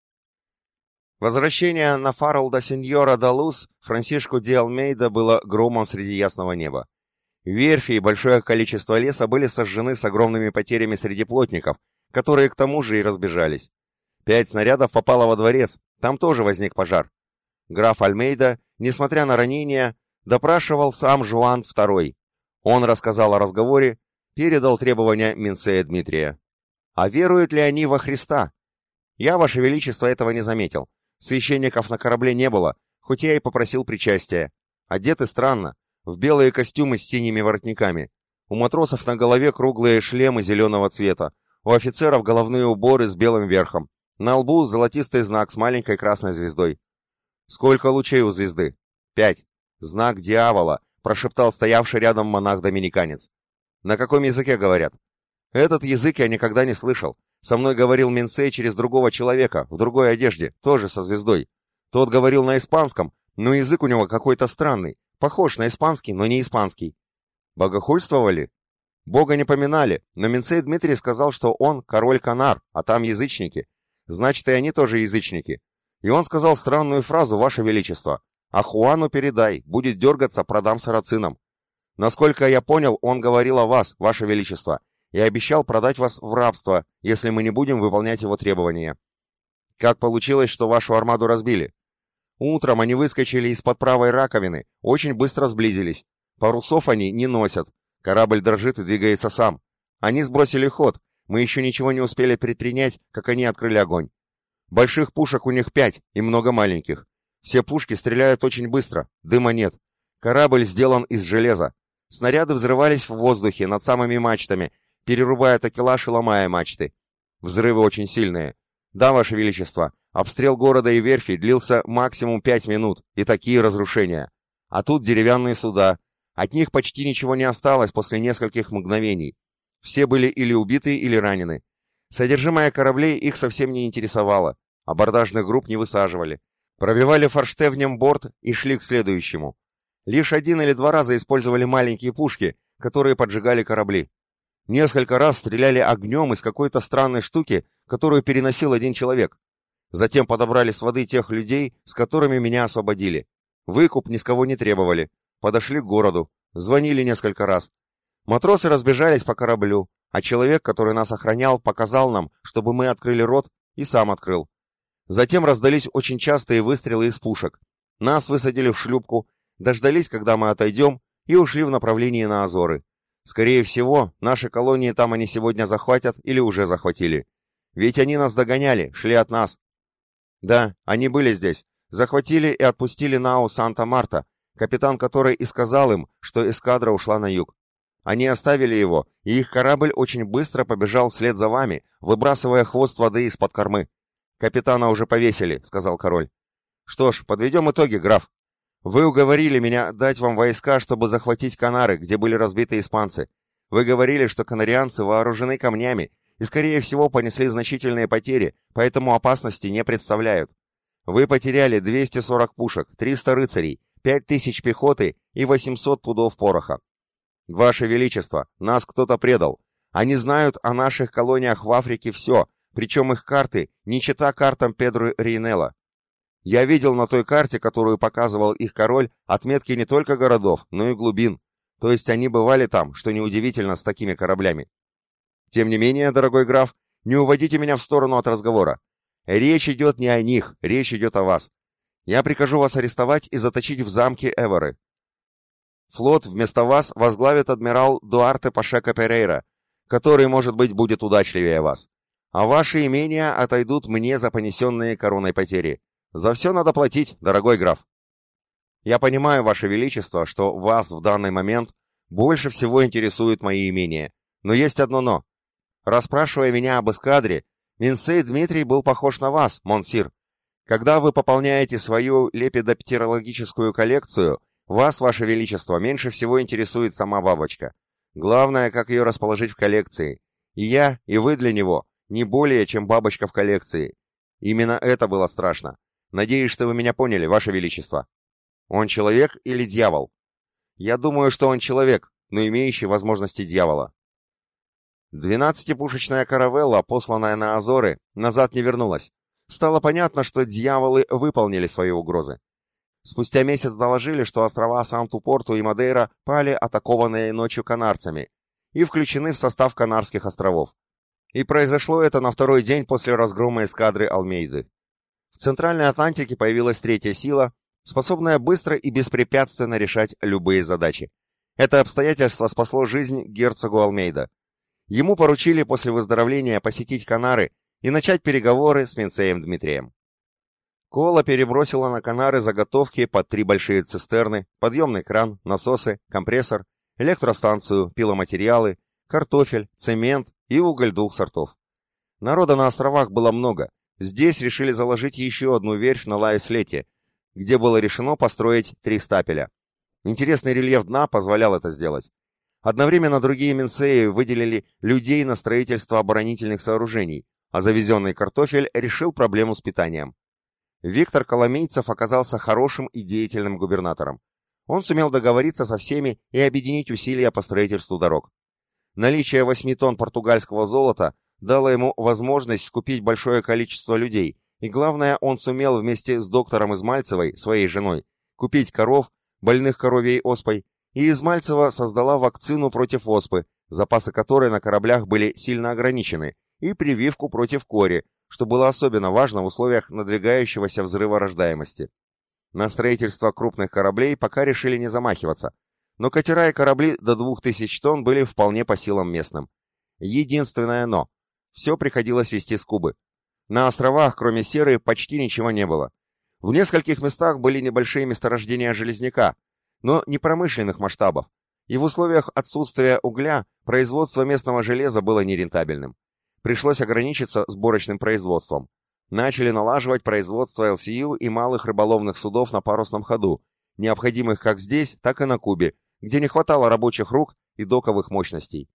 Возвращение на Фарол до Сеньора да Луз Франсишку де Алмейда было громом среди ясного неба. Верфи и большое количество леса были сожжены с огромными потерями среди плотников, которые к тому же и разбежались. Пять снарядов попало во дворец, там тоже возник пожар. Граф Альмейда, несмотря на ранения, допрашивал сам Жуан второй. Он рассказал о разговоре, передал требования Минцея Дмитрия. А веруют ли они во Христа? Я, Ваше Величество, этого не заметил. Священников на корабле не было, хоть я и попросил причастия. Одеты странно, в белые костюмы с синими воротниками. У матросов на голове круглые шлемы зеленого цвета, у офицеров головные уборы с белым верхом. На лбу золотистый знак с маленькой красной звездой. «Сколько лучей у звезды?» «Пять. Знак дьявола», — прошептал стоявший рядом монах-доминиканец. «На каком языке говорят?» «Этот язык я никогда не слышал. Со мной говорил Минцей через другого человека, в другой одежде, тоже со звездой. Тот говорил на испанском, но язык у него какой-то странный, похож на испанский, но не испанский». «Богохульствовали?» «Бога не поминали, но Минцей Дмитрий сказал, что он король Канар, а там язычники. Значит, и они тоже язычники. И он сказал странную фразу, Ваше Величество. А Хуану передай, будет дергаться, продам сарацинам. Насколько я понял, он говорил о вас, Ваше Величество, и обещал продать вас в рабство, если мы не будем выполнять его требования. Как получилось, что вашу армаду разбили? Утром они выскочили из-под правой раковины, очень быстро сблизились. Парусов они не носят. Корабль дрожит и двигается сам. Они сбросили ход. Мы еще ничего не успели предпринять, как они открыли огонь. Больших пушек у них пять и много маленьких. Все пушки стреляют очень быстро, дыма нет. Корабль сделан из железа. Снаряды взрывались в воздухе над самыми мачтами, перерубая такелаж и ломая мачты. Взрывы очень сильные. Да, Ваше Величество, обстрел города и верфи длился максимум пять минут, и такие разрушения. А тут деревянные суда. От них почти ничего не осталось после нескольких мгновений. Все были или убиты, или ранены. Содержимое кораблей их совсем не интересовало. Абордажных групп не высаживали. Пробивали форштевнем борт и шли к следующему. Лишь один или два раза использовали маленькие пушки, которые поджигали корабли. Несколько раз стреляли огнем из какой-то странной штуки, которую переносил один человек. Затем подобрали с воды тех людей, с которыми меня освободили. Выкуп ни с кого не требовали. Подошли к городу. Звонили несколько раз. Матросы разбежались по кораблю, а человек, который нас охранял, показал нам, чтобы мы открыли рот, и сам открыл. Затем раздались очень частые выстрелы из пушек. Нас высадили в шлюпку, дождались, когда мы отойдем, и ушли в направлении на Азоры. Скорее всего, наши колонии там они сегодня захватят или уже захватили. Ведь они нас догоняли, шли от нас. Да, они были здесь. Захватили и отпустили Нау Санта-Марта, капитан которой и сказал им, что эскадра ушла на юг. Они оставили его, и их корабль очень быстро побежал вслед за вами, выбрасывая хвост воды из-под кормы. «Капитана уже повесили», — сказал король. «Что ж, подведем итоги, граф. Вы уговорили меня дать вам войска, чтобы захватить Канары, где были разбиты испанцы. Вы говорили, что канарианцы вооружены камнями и, скорее всего, понесли значительные потери, поэтому опасности не представляют. Вы потеряли двести сорок пушек, триста рыцарей, пять тысяч пехоты и восемьсот пудов пороха. Ваше Величество, нас кто-то предал. Они знают о наших колониях в Африке все, причем их карты не чета картам Педро Рейнелла. Я видел на той карте, которую показывал их король, отметки не только городов, но и глубин. То есть они бывали там, что неудивительно с такими кораблями. Тем не менее, дорогой граф, не уводите меня в сторону от разговора. Речь идет не о них, речь идет о вас. Я прикажу вас арестовать и заточить в замке Эворы. Флот вместо вас возглавит адмирал Дуарте Пашека Перейра, который, может быть, будет удачливее вас. А ваши имения отойдут мне за понесенные короной потери. За все надо платить, дорогой граф. Я понимаю, ваше величество, что вас в данный момент больше всего интересуют мои имения. Но есть одно «но». Расспрашивая меня об эскадре, Минсей Дмитрий был похож на вас, монсир. Когда вы пополняете свою лепидоптерологическую коллекцию, вас, ваше величество, меньше всего интересует сама бабочка. Главное, как ее расположить в коллекции. И я, и вы для него не более, чем бабочка в коллекции. Именно это было страшно. Надеюсь, что вы меня поняли, ваше величество. Он человек или дьявол? Я думаю, что он человек, но имеющий возможности дьявола. Двенадцатипушечная каравелла, посланная на Азоры, назад не вернулась. Стало понятно, что дьяволы выполнили свои угрозы. Спустя месяц доложили, что острова Санту-Порту и Мадейра пали атакованные ночью канарцами и включены в состав Канарских островов. И произошло это на второй день после разгрома эскадры Алмейды. В Центральной Атлантике появилась третья сила, способная быстро и беспрепятственно решать любые задачи. Это обстоятельство спасло жизнь герцогу Алмейда. Ему поручили после выздоровления посетить Канары и начать переговоры с Минсеем Дмитрием. Кола перебросила на Канары заготовки под три большие цистерны, подъемный кран, насосы, компрессор, электростанцию, пиломатериалы, картофель, цемент и уголь двух сортов. Народа на островах было много. Здесь решили заложить еще одну верфь на Лаэслете, где было решено построить три стапеля. Интересный рельеф дна позволял это сделать. Одновременно другие минсеи выделили людей на строительство оборонительных сооружений, а завезенный картофель решил проблему с питанием. Виктор Коломейцев оказался хорошим и деятельным губернатором. Он сумел договориться со всеми и объединить усилия по строительству дорог. Наличие восьми тонн португальского золота дало ему возможность скупить большое количество людей, и главное, он сумел вместе с доктором Измальцевой, своей женой, купить коров, больных коровьей оспой, и Измальцева создала вакцину против оспы, запасы которой на кораблях были сильно ограничены, и прививку против кори, что было особенно важно в условиях надвигающегося взрыва рождаемости. На строительство крупных кораблей пока решили не замахиваться, но катера и корабли до двух тысяч тонн были вполне по силам местным. Единственное «но» — все приходилось везти с Кубы. На островах, кроме серы, почти ничего не было. В нескольких местах были небольшие месторождения железняка, но не промышленных масштабов, и в условиях отсутствия угля производство местного железа было нерентабельным. Пришлось ограничиться сборочным производством. Начали налаживать производство эл си ю и малых рыболовных судов на парусном ходу, необходимых как здесь, так и на Кубе, где не хватало рабочих рук и доковых мощностей.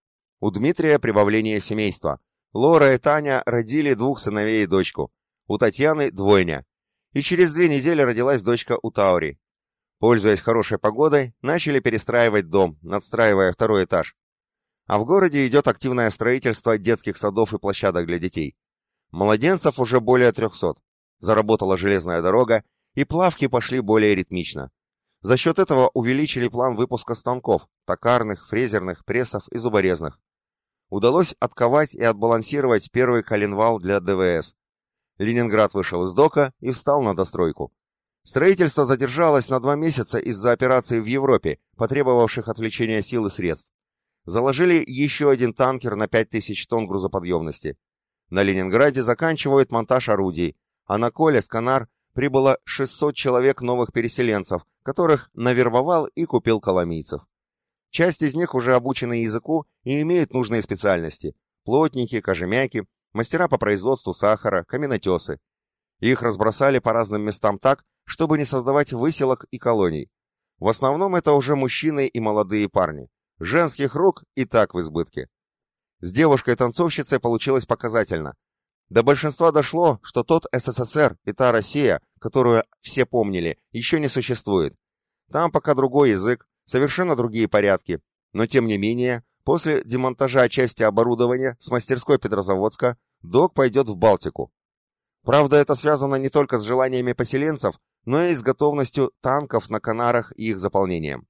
У Дмитрия прибавление семейства. Лора и Таня родили двух сыновей и дочку. У Татьяны двойня. И через две недели родилась дочка у Таури. Пользуясь хорошей погодой, начали перестраивать дом, надстраивая второй этаж. А в городе идет активное строительство детских садов и площадок для детей. Младенцев уже более трехсот. Заработала железная дорога, и плавки пошли более ритмично. За счет этого увеличили план выпуска станков, токарных, фрезерных, прессов и зуборезных. Удалось отковать и отбалансировать первый коленвал для дэ вэ эс. Ленинград вышел из дока и встал на достройку. Строительство задержалось на два месяца из-за операций в Европе, потребовавших отвлечения сил и средств. Заложили еще один танкер на пять тысяч тонн грузоподъемности. На Ленинграде заканчивают монтаж орудий, а на Коле с Канар прибыло шестьсот человек новых переселенцев, которых навербовал и купил Коломийцев. Часть из них уже обучены языку и имеют нужные специальности – плотники, кожемяки, мастера по производству сахара, каменотесы. Их разбросали по разным местам так, чтобы не создавать выселок и колоний. В основном это уже мужчины и молодые парни. Женских рук и так в избытке. С девушкой-танцовщицей получилось показательно. До большинства дошло, что тот эс эс эс эр и та Россия, которую все помнили, еще не существует. Там пока другой язык, совершенно другие порядки, но тем не менее, после демонтажа части оборудования с мастерской Петрозаводска док пойдет в Балтику. Правда, это связано не только с желаниями поселенцев, но и с готовностью танков на Канарах и их заполнением.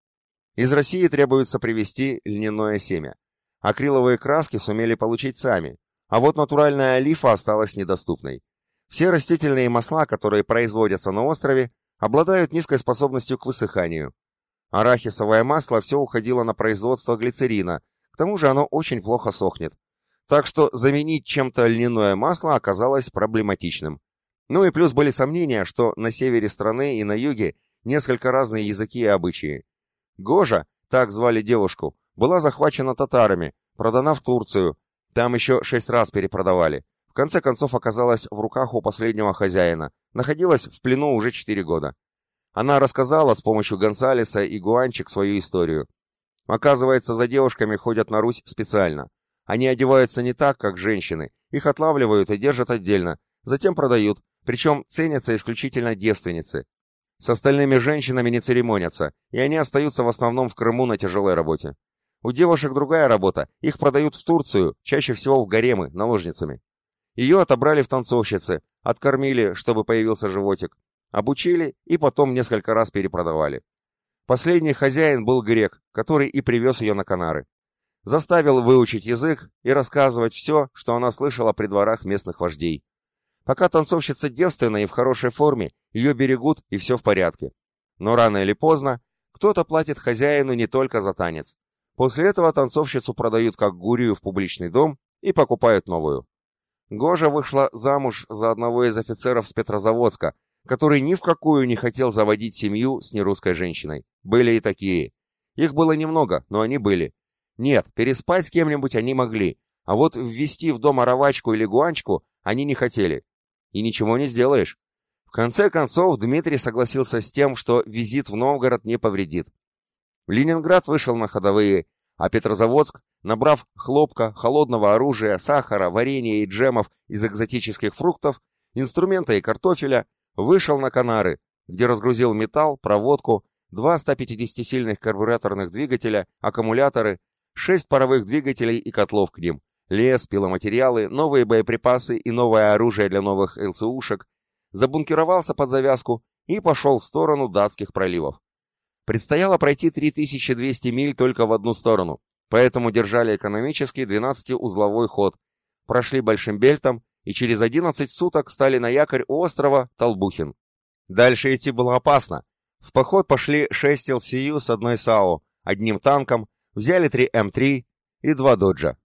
Из России требуется привезти льняное семя. Акриловые краски сумели получить сами, а вот натуральная олифа осталась недоступной. Все растительные масла, которые производятся на острове, обладают низкой способностью к высыханию. Арахисовое масло все уходило на производство глицерина, к тому же оно очень плохо сохнет. Так что заменить чем-то льняное масло оказалось проблематичным. Ну и плюс были сомнения, что на севере страны и на юге несколько разные языки и обычаи. Гожа, так звали девушку, была захвачена татарами, продана в Турцию, там еще шесть раз перепродавали. В конце концов оказалась в руках у последнего хозяина, находилась в плену уже четыре года. Она рассказала с помощью Гонсалеса и Гуанчик свою историю. Оказывается, за девушками ходят на Русь специально. Они одеваются не так, как женщины, их отлавливают и держат отдельно, затем продают, причем ценятся исключительно девственницы. С остальными женщинами не церемонятся, и они остаются в основном в Крыму на тяжелой работе. У девушек другая работа, их продают в Турцию, чаще всего в гаремы, наложницами. Ее отобрали в танцовщицы, откормили, чтобы появился животик, обучили и потом несколько раз перепродавали. Последний хозяин был грек, который и привез ее на Канары. Заставил выучить язык и рассказывать все, что она слышала при дворах местных вождей. Пока танцовщица девственна и в хорошей форме, ее берегут и все в порядке. Но рано или поздно кто-то платит хозяину не только за танец. После этого танцовщицу продают как гурию в публичный дом и покупают новую. Гожа вышла замуж за одного из офицеров с Петрозаводска, который ни в какую не хотел заводить семью с нерусской женщиной. Были и такие. Их было немного, но они были. Нет, переспать с кем-нибудь они могли, а вот ввести в дом оровачку или гуанчку они не хотели. И ничего не сделаешь. В конце концов, Дмитрий согласился с тем, что визит в Новгород не повредит. Ленинград вышел на ходовые, а Петрозаводск, набрав хлопка, холодного оружия, сахара, варенья и джемов из экзотических фруктов, инструмента и картофеля, вышел на Канары, где разгрузил металл, проводку, два сто пятидесятисильных карбюраторных двигателя, аккумуляторы, шесть паровых двигателей и котлов к ним, лес, пиломатериалы, новые боеприпасы и новое оружие для новых ЛЦУшек, забункировался под завязку и пошел в сторону датских проливов. Предстояло пройти три тысячи двести миль только в одну сторону, поэтому держали экономический двенадцатиузловой ход, прошли Большим Бельтом и через одиннадцать суток стали на якорь у острова Толбухин. Дальше идти было опасно. В поход пошли шесть эл си ю с одной САУ, одним танком, взяли три эм три и два доджа.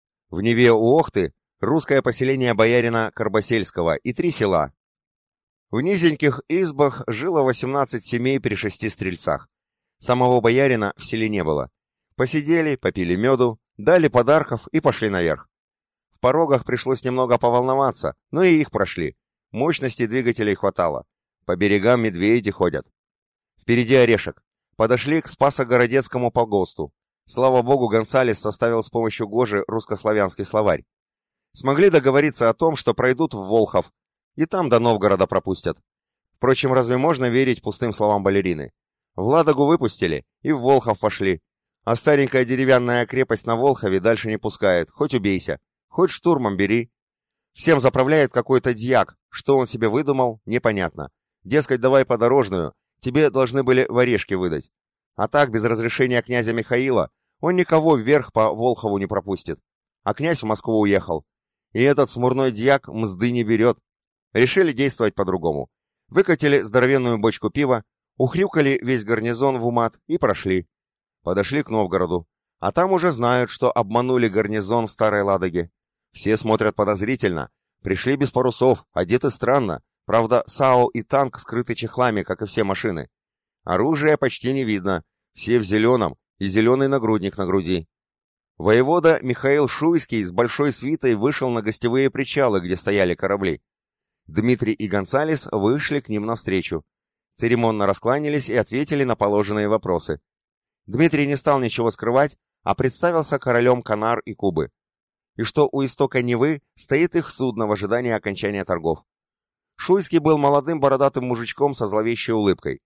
В Неве у Охты русское поселение боярина Карбасельского и три села. В низеньких избах жило восемнадцать семей при шести стрельцах. Самого боярина в селе не было. Посидели, попили меду, дали подарков и пошли наверх. В порогах пришлось немного поволноваться, но и их прошли. Мощности двигателей хватало. По берегам медведи ходят. Впереди Орешек. Подошли к Спасо-Городецкому погосту. Слава богу, Гонсалес составил с помощью Гожи русско-славянский словарь. Смогли договориться о том, что пройдут в Волхов, и там до Новгорода пропустят. Впрочем, разве можно верить пустым словам балерины? В Ладогу выпустили и в Волхов пошли. А старенькая деревянная крепость на Волхове дальше не пускает, хоть убейся, хоть штурмом бери. Всем заправляет какой-то дьяк, что он себе выдумал, непонятно. Дескать, давай подорожную, тебе должны были в Орешке выдать. А так, без разрешения князя Михаила, он никого вверх по Волхову не пропустит. А князь в Москву уехал. И этот смурной дьяк мзды не берет. Решили действовать по-другому. Выкатили здоровенную бочку пива, ухрюкали весь гарнизон в умат и прошли. Подошли к Новгороду. А там уже знают, что обманули гарнизон в Старой Ладоге. Все смотрят подозрительно. Пришли без парусов, одеты странно. Правда, САУ и танк скрыты чехлами, как и все машины. Оружия почти не видно. Все в зеленом, и зеленый нагрудник на груди. Воевода Михаил Шуйский с большой свитой вышел на гостевые причалы, где стояли корабли. Дмитрий и Гонсалес вышли к ним навстречу. Церемонно раскланялись и ответили на положенные вопросы. Дмитрий не стал ничего скрывать, а представился королем Канар и Кубы. И что у истока Невы стоит их судно в ожидании окончания торгов. Шуйский был молодым бородатым мужичком со зловещей улыбкой.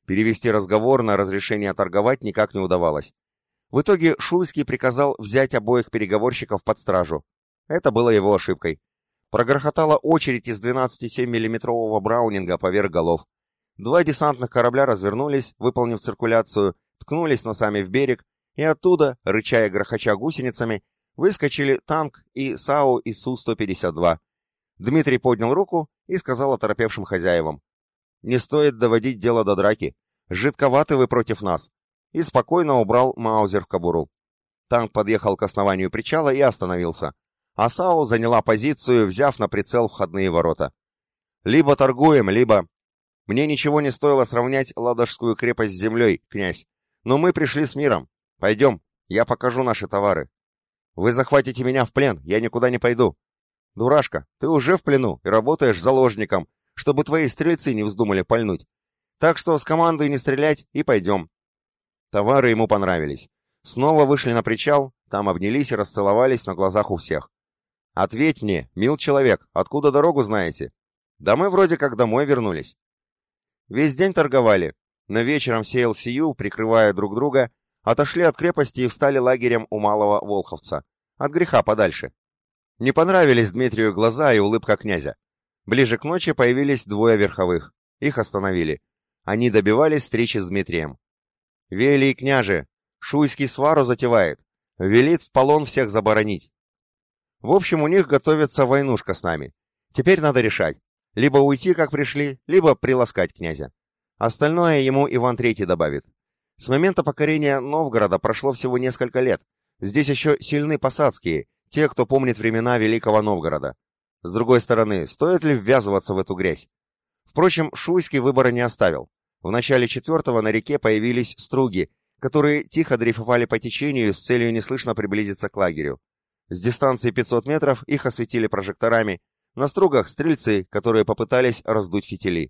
Перевести разговор на разрешение торговать никак не удавалось. В итоге Шуйский приказал взять обоих переговорщиков под стражу. Это было его ошибкой. Прогрохотала очередь из двенадцати семь-миллиметрового браунинга поверх голов. Два десантных корабля развернулись, выполнив циркуляцию, ткнулись носами в берег, и оттуда, рыча и грохоча гусеницами, выскочили танк и САУ ИСУ сто пятьдесят два. Дмитрий поднял руку и сказал оторопевшим хозяевам: «Не стоит доводить дело до драки. Жидковаты вы против нас», и спокойно убрал маузер в кобуру. Танк подъехал к основанию причала и остановился, а САУ заняла позицию, взяв на прицел входные ворота. «Либо торгуем, либо...» «Мне ничего не стоило сравнять Ладожскую крепость с землей, князь, но мы пришли с миром. Пойдем, я покажу наши товары. Вы захватите меня в плен, я никуда не пойду. Дурашка, ты уже в плену и работаешь заложником, чтобы твои стрельцы не вздумали пальнуть. Так что скомандуй не стрелять и пойдем». Товары ему понравились. Снова вышли на причал, там обнялись и расцеловались на глазах у всех. «Ответь мне, мил человек, откуда дорогу знаете?» «Да мы вроде как домой вернулись». Весь день торговали, но вечером все эл си ю, прикрывая друг друга, отошли от крепости и встали лагерем у Малого Волховца, от греха подальше. Не понравились Дмитрию глаза и улыбка князя. Ближе к ночи появились двое верховых. Их остановили. Они добивались встречи с Дмитрием. «Велий княже, Шуйский свару затевает. Велит в полон всех заборонить. В общем, у них готовится войнушка с нами. Теперь надо решать. Либо уйти, как пришли, либо приласкать князя. Остальное ему Иван Третий добавит. С момента покорения Новгорода прошло всего несколько лет. Здесь еще сильны посадские, те, кто помнит времена Великого Новгорода. С другой стороны, стоит ли ввязываться в эту грязь? Впрочем, Шуйский выбора не оставил. В начале четвертого на реке появились струги, которые тихо дрейфовали по течению с целью неслышно приблизиться к лагерю. С дистанции пятьсот метров их осветили прожекторами, на стругах стрельцы, которые попытались раздуть фитили.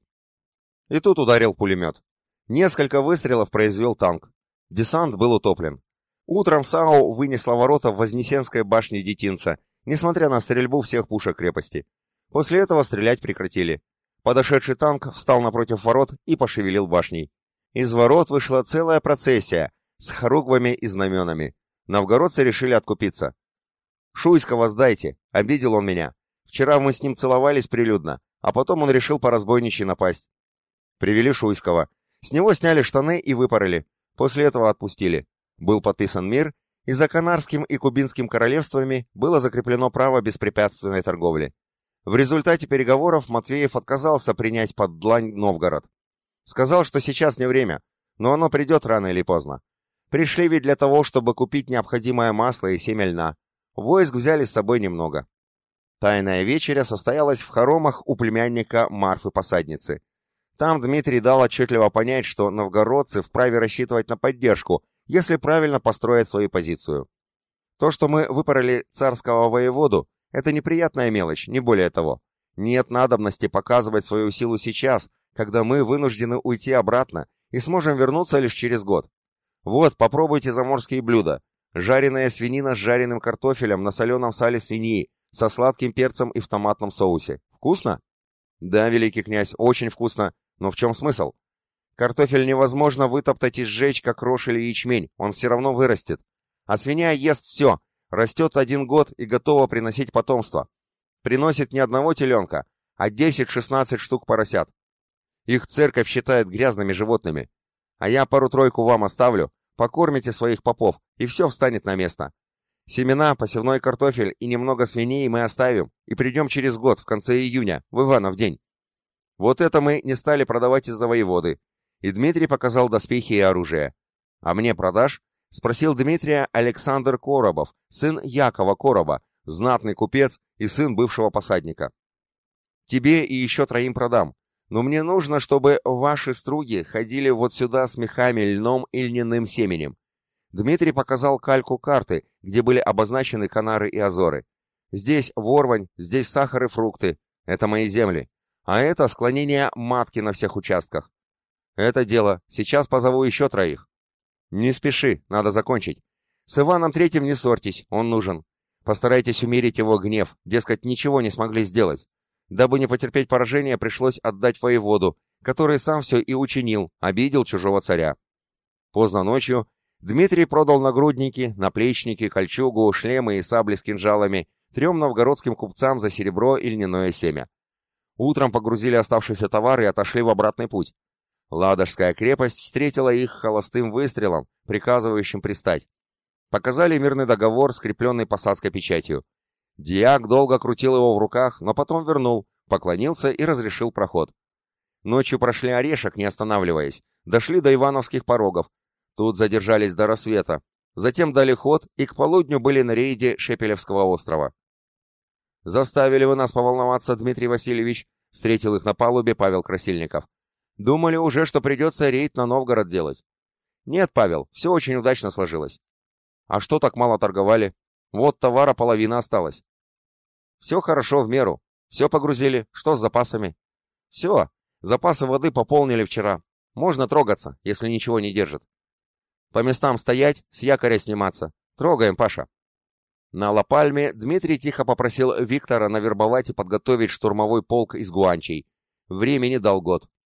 И тут ударил пулемет. Несколько выстрелов произвел танк. Десант был утоплен. Утром САУ вынесла ворота в Вознесенской башне Детинца, несмотря на стрельбу всех пушек крепости. После этого стрелять прекратили. Подошедший танк встал напротив ворот и пошевелил башней. Из ворот вышла целая процессия с хоругвами и знаменами. Новгородцы решили откупиться. «Шуйского сдайте», — обидел он меня. «Вчера мы с ним целовались прилюдно, а потом он решил по разбойничьи напасть». Привели Шуйского. С него сняли штаны и выпороли. После этого отпустили. Был подписан мир, и за Канарским и Кубинским королевствами было закреплено право беспрепятственной торговли. В результате переговоров Матвеев отказался принять под длань Новгород. Сказал, что сейчас не время, но оно придет рано или поздно. Пришли ведь для того, чтобы купить необходимое масло и семя льна. Войск взяли с собой немного. Тайная вечеря состоялась в хоромах у племянника Марфы-посадницы. Там Дмитрий дал отчетливо понять, что новгородцы вправе рассчитывать на поддержку, если правильно построят свою позицию. То, что мы выпороли царского воеводу, это неприятная мелочь, не более того. Нет надобности показывать свою силу сейчас, когда мы вынуждены уйти обратно и сможем вернуться лишь через год. Вот, попробуйте заморские блюда. Жареная свинина с жареным картофелем на соленом сале свиньи, со сладким перцем и в томатном соусе. Вкусно? Да, великий князь, очень вкусно. Но в чем смысл? Картофель невозможно вытоптать и сжечь, как рожь или ячмень, он все равно вырастет. А свинья ест все, растет один год и готова приносить потомство. Приносит не одного теленка, а десять-шестнадцать штук поросят. Их церковь считает грязными животными. А я пару-тройку вам оставлю, покормите своих попов, и все встанет на место. Семена, посевной картофель и немного свиней мы оставим, и придем через год, в конце июня, в Иванов день. Вот это мы не стали продавать из-за воеводы. И Дмитрий показал доспехи и оружие. А мне продашь? Спросил Дмитрия Александр Коробов, сын Якова Короба, знатный купец и сын бывшего посадника. Тебе и еще троим продам, но мне нужно, чтобы ваши струги ходили вот сюда с мехами, льном и льняным семенем. Дмитрий показал кальку карты, где были обозначены Канары и Азоры. Здесь ворвань, здесь сахар и фрукты. Это мои земли. А это склонение матки на всех участках. Это дело. Сейчас позову еще троих. Не спеши, надо закончить. С Иваном Третьим не ссорьтесь, он нужен. Постарайтесь умерить его гнев, дескать, ничего не смогли сделать. Дабы не потерпеть поражения, пришлось отдать воеводу, который сам все и учинил, обидел чужого царя. Поздно ночью Дмитрий продал нагрудники, наплечники, кольчугу, шлемы и сабли с кинжалами трем новгородским купцам за серебро и льняное семя. Утром погрузили оставшийся товар и отошли в обратный путь. Ладожская крепость встретила их холостым выстрелом, приказывающим пристать. Показали мирный договор, скрепленный посадской печатью. Дьяк долго крутил его в руках, но потом вернул, поклонился и разрешил проход. Ночью прошли Орешек, не останавливаясь, дошли до Ивановских порогов. Тут задержались до рассвета. Затем дали ход и к полудню были на рейде Шепелевского острова. «Заставили вы нас поволноваться, Дмитрий Васильевич», — встретил их на палубе Павел Красильников. «Думали уже, что придется рейд на Новгород делать». «Нет, Павел, все очень удачно сложилось». «А что так мало торговали? Вот товара половина осталась». «Все хорошо в меру. Все погрузили. Что с запасами?» «Все. Запасы воды пополнили вчера. Можно трогаться, если ничего не держит». «По местам стоять, с якоря сниматься. Трогаем, Паша». На Ла-Пальме Дмитрий тихо попросил Виктора навербовать и подготовить штурмовой полк из гуанчей. Времени дал год.